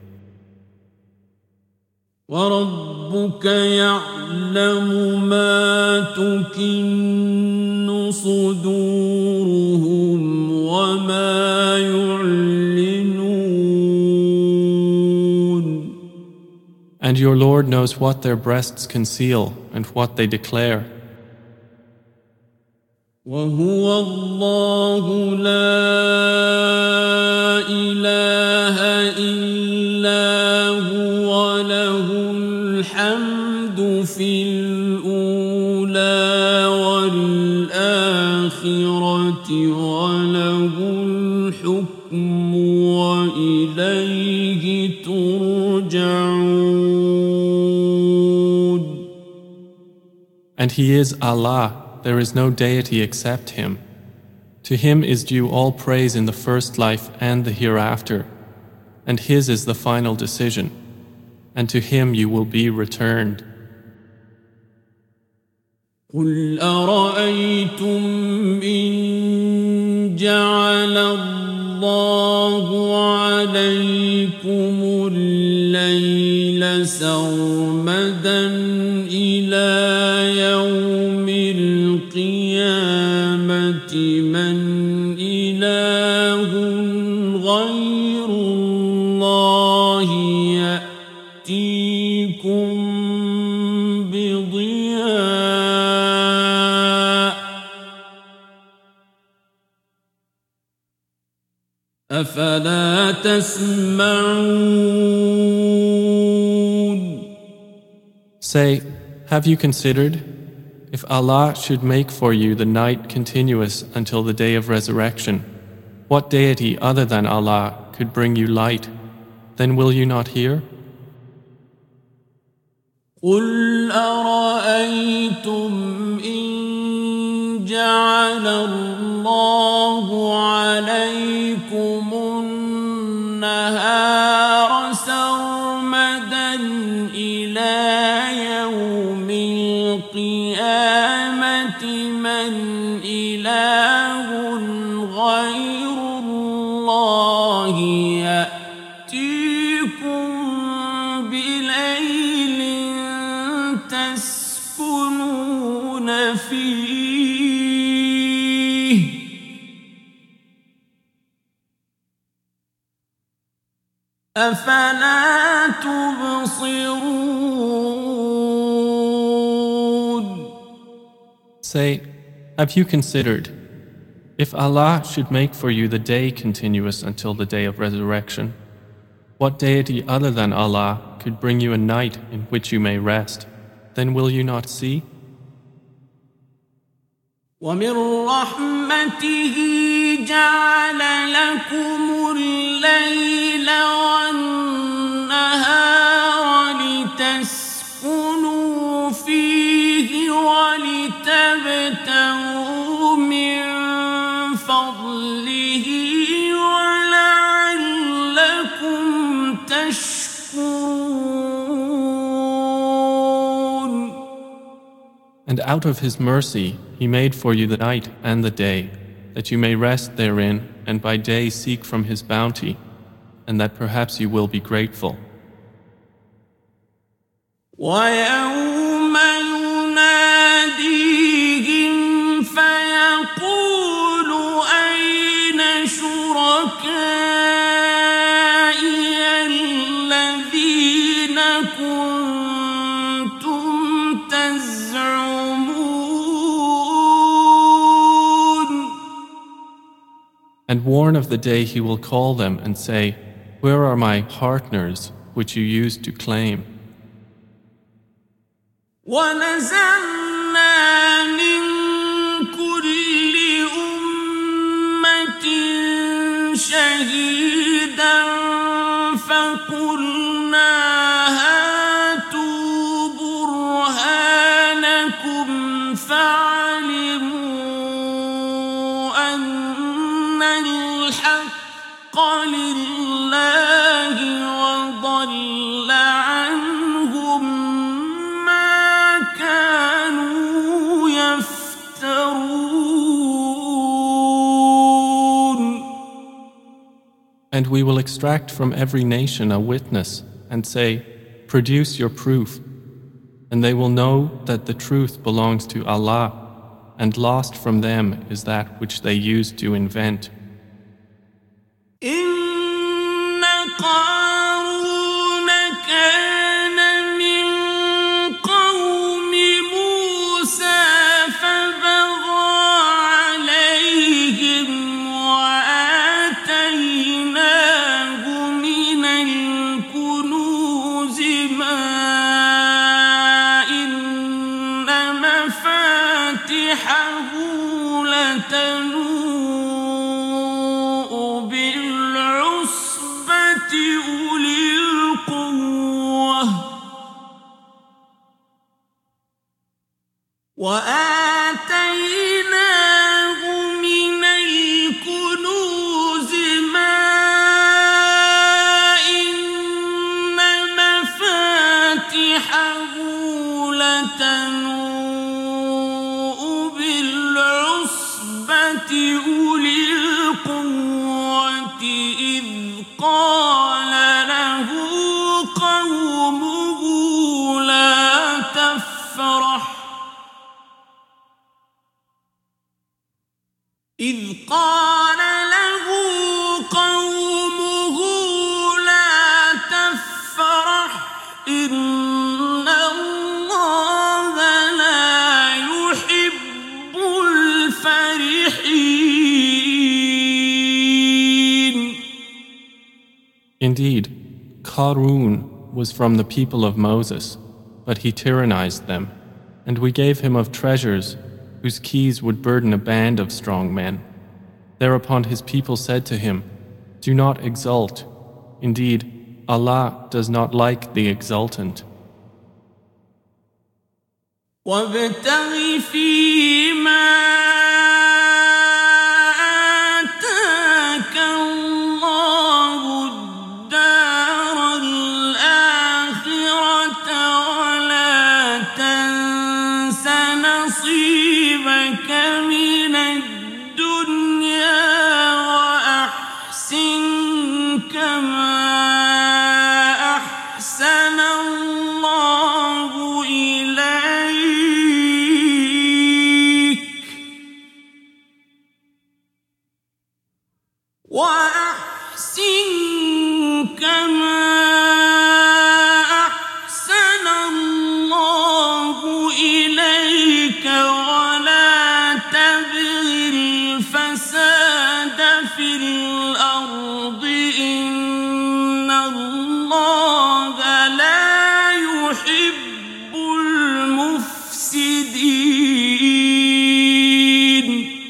S1: وَرَبُّكَ يَعْلَمُ مَا تُكِنُّ صُدُورُهُمْ وَمَا يُعْلِنُونَ.
S2: And your Lord knows what their breasts conceal and what they declare.
S1: وَهُوَ اللَّهُ لَا إِلَهَ إِلَّا هُوَ لَهُ الْحَمْدُ فِي الْأُولَى وَالْآخِرَةِ وَلَهُ الْحُكْمُ وَإِلَيْهِ تُرْجَعُونَ.
S2: And He is Allah. There is no deity except Him. To Him is due all praise in the first life and the hereafter, and His is the final decision, and to Him you will be returned.
S1: قل أرأيتم إن جعل الله عليكم الليل سرمدا إلى يوم القيامة من إله غير الله يأتيكم بضياء أفلا تسمعون.
S2: Say, have you considered, if Allah should make for you the night continuous until the day of resurrection, what deity other than Allah could bring you light? Then will you not hear?
S1: قل أرأيتم إن جعل الله عليكم النهار سرمدا إلى يوم القيامة من إله غير الله يأتيكم بليل تسكنون فيه أفلا تبصرون.
S2: Say, have you considered, if Allah should make for you the day continuous until the day of resurrection, what deity other than Allah could bring you a night in which you may rest? Then will you not see?
S1: ومن رحمته جعل لكم الليل والنهار لتسكنوا فيه ولتبتغوا من فضله ولعلكم تشكرون.
S2: And out of His mercy He made for you the night and the day, that you may rest therein and by day seek from His bounty, and that perhaps you will be grateful.
S1: ويوم يناديهم فيقول أين شركائي الذين كنتم تزعمون.
S2: And warn of the day He will call them and say, where are my partners which you used to claim?
S1: ونزعنا من كل أمة شهيدا فقلنا هاتوا برهانكم فعلموا أن الحق لله وضل عنهم ما كانوا يفترون.
S2: And we will extract from every nation a witness and say, produce your proof. And they will know that the truth belongs to Allah, and lost from them is that which they used to invent.
S1: إن قارون كان من قوم موسى فبغى عليهم وآتيناه من الكنوز ما إن مفاتحه لتنوء بالعصبة أولي القوة وآتيناه من الكنوز ما إن مفاتحه لتنوء
S2: Indeed, Qarun was from the people of Moses, but he tyrannized them, and we gave him of treasures whose keys would burden a band of strong men. Thereupon his people said to him, "Do not exult. Indeed, Allah does not like the exultant."
S1: وابتغ فيما آتاك الله الدار الآخرة ولا تنس نصيبك من الدنيا وأحسن كما أحسن الله إليك وأحسن كما أحسن الله إليك ولا تبغ الفساد في الأرض إن الله لا يحب المفسدين.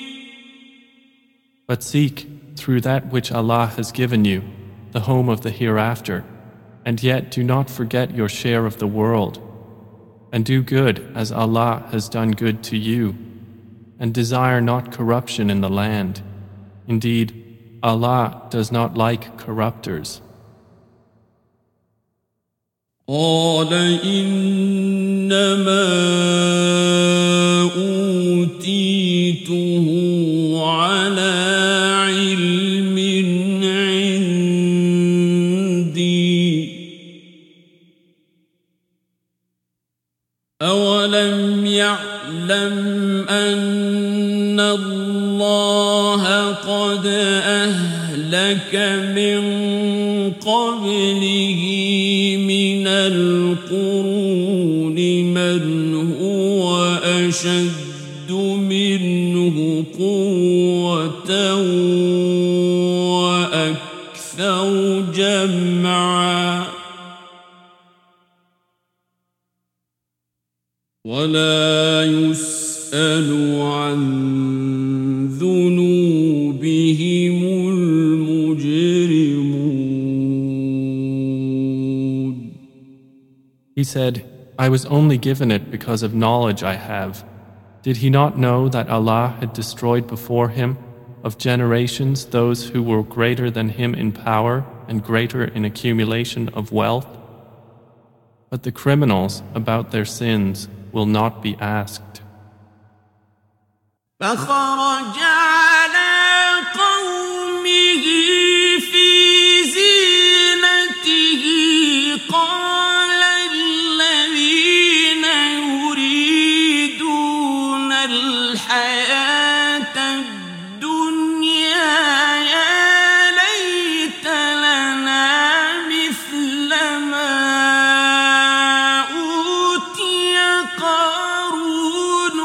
S2: But seek, through that which Allah has given you, the home of the hereafter, and yet do not forget your share of the world, and do good as Allah has done good to you, and desire not corruption in the land. Indeed, Allah does not like corruptors.
S1: قال إنما أوتيته على علم عندي أولم يعلم أن الله قد أهلك من قبله من القرون من هو أشد منه قوة وأكثر جمعا ولا يسأل عن ذنوبهم المجرمون.
S2: He said, I was only given it because of knowledge I have. Did he not know that Allah had destroyed before him of generations those who were greater than him in power and greater in accumulation of wealth? But the criminals about their sins will not be asked.
S1: فخرج على قومه في زينته قال الذين يريدون الحياة الدنيا يا ليت لنا مثل ما أوتي قارون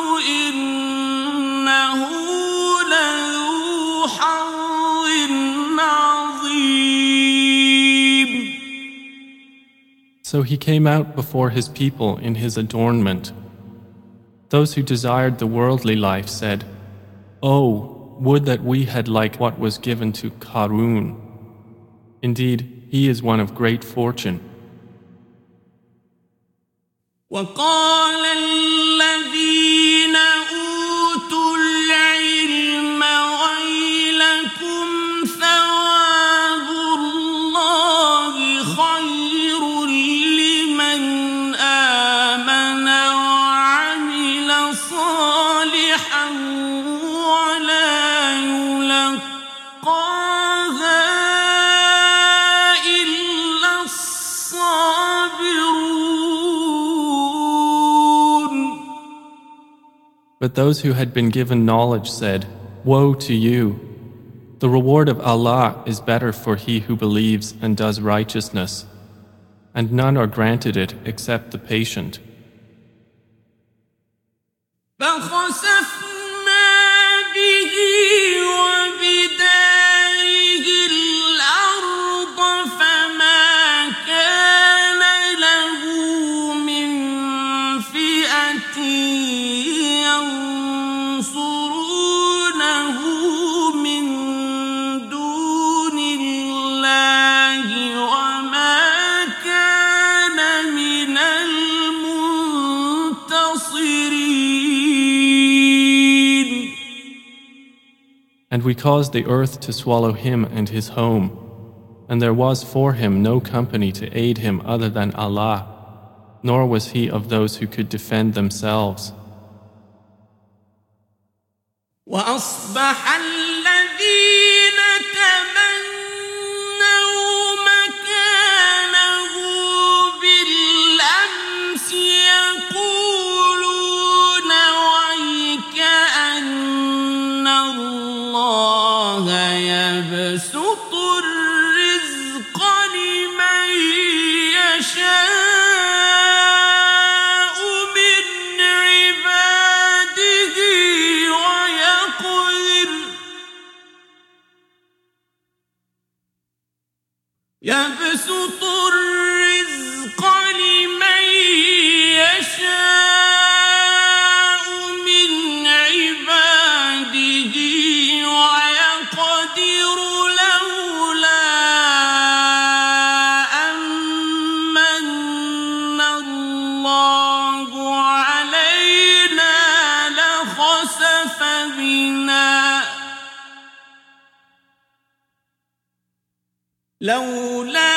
S1: إنه لذو حظ عظيم.
S2: So he came out before his people in his adornment. Those who desired the worldly life said, "Oh, would that we had like what was given to Qarun. Indeed, he is one of great fortune."
S1: وقال الذين أوتوا العلم ويلكم ثواب الله خير لمن آمن وعمل صالحا ولا يلقاها إلا الصابرون.
S2: But those who had been given knowledge said, "Woe to you! The reward of Allah is better for he who believes and does righteousness, and none are granted it except the patient."
S1: فخسفنا به وبداره الأرض فما
S2: And we caused the earth to swallow him and his home, and there was for him no company to aid him other than Allah, nor was he of those who could defend themselves.
S1: وأصبح الذين تمنوا مكانه بالأمس يقولون ويكأن الله يبسط الرزق لمن يشاء من عباده ويقدر يبسط الرزق لمن يشاء من عباده ويقدر لولا أمن الله علينا لخسف بنا لولا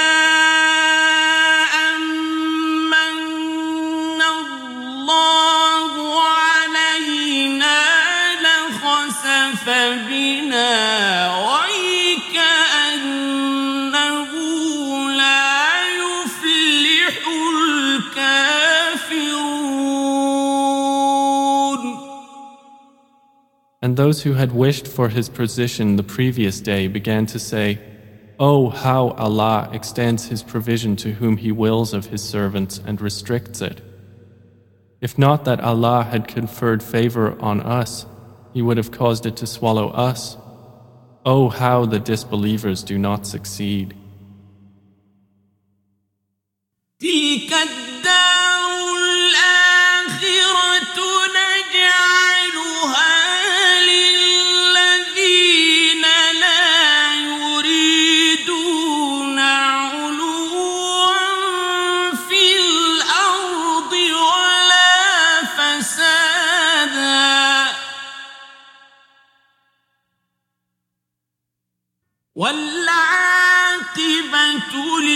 S1: أمن الله علينا لخسف بنا ويكأنه لا يفلح الكافرون.
S2: And those who had wished for his position the previous day began to say, "Oh, how Allah extends his provision to whom he wills of his servants and restricts it. If not that Allah had conferred favor on us, he would have caused it to swallow us. Oh, how the disbelievers do not succeed."
S1: تلك الدار الآخرة نجعلها للذين لا يريدون علوا في الأرض ولا فسادا والعاقبة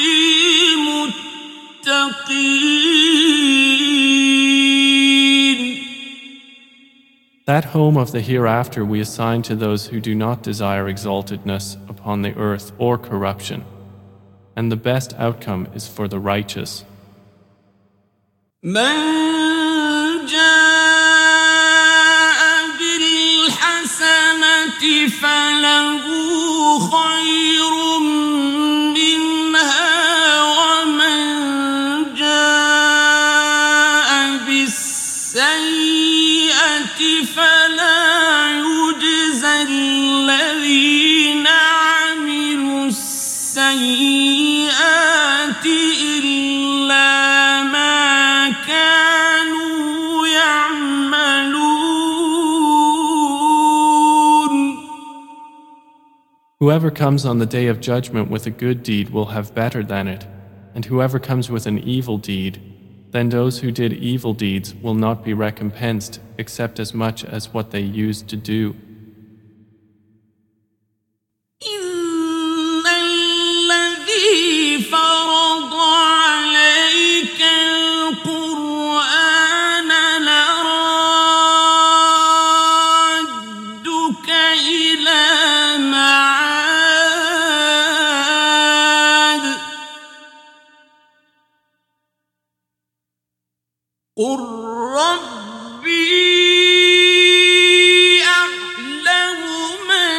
S1: للمتقين.
S2: That home of the hereafter we assign to those who do not desire exaltedness upon the earth or corruption, and the best outcome is for the righteous.
S1: من جاء بالحسنة فله خير منها ومن جاء بالسيئة فلا يجزى الذين عملوا السيئات إلا ما كانوا يعملون.
S2: Whoever comes on the day of judgment with a good deed will have better than it, and whoever comes with an evil deed, then those who did evil deeds will not be recompensed except as much as what they used to do.
S1: إن الذي فرض عليك القرآن لرادك إلى معاد قل ربي أعلم من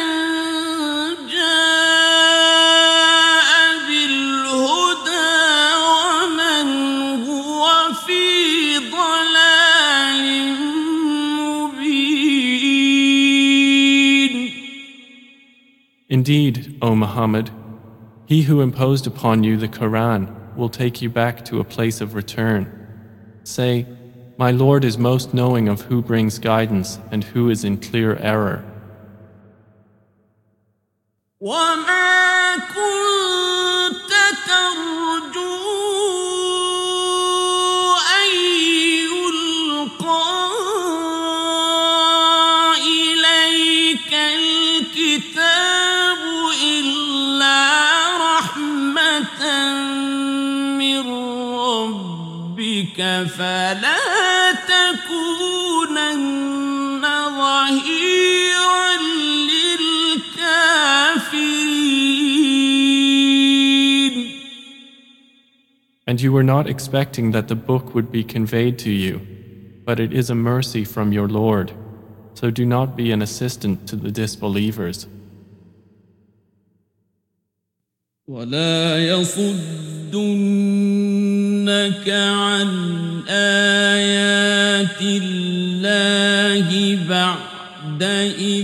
S1: جاء بالهدى ومن هو في ضلال مبين.
S2: Indeed, O Muhammad, he who imposed upon you the Quran will take you back to a place of return. Say, my Lord is most knowing of who brings guidance and who is in clear error.
S1: وما كنت ترجو أن يلقى إليك الكتاب ربك فلا تكونن ظهيرا للكافرين.
S2: And you were not expecting that the book would be conveyed to you, but it is a mercy from your Lord, so do not be an assistant to the disbelievers.
S1: ولا يصدنك عن آيات الله بعد إذ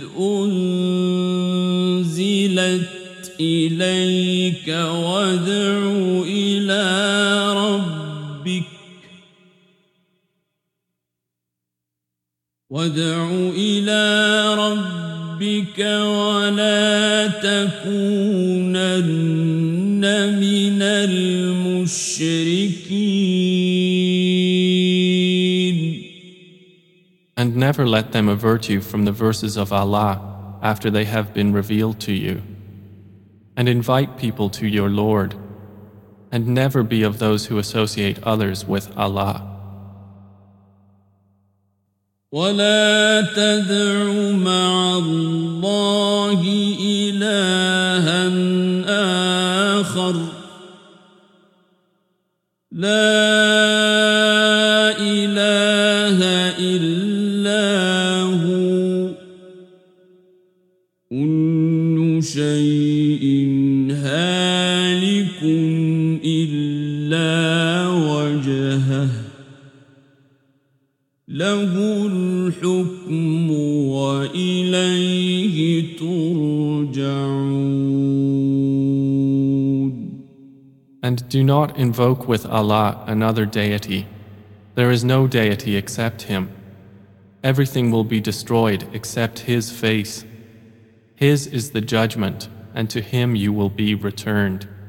S1: أنزلت إليك وادع إلى ربك ولا تكونن من المشركين.
S2: And never let them avert you from the verses of Allah after they have been revealed to you. And invite people to your Lord, and never be of those who associate others with Allah.
S1: ولا تدع مع الله إلها آخر لا إله إلا هو كل شيء هالك إلا وجهه له الحكم وإليه ترجعون.
S2: And do not invoke with Allah another deity. There is no deity except Him. Everything will be destroyed except His face. His is the judgment, and to Him you will be returned.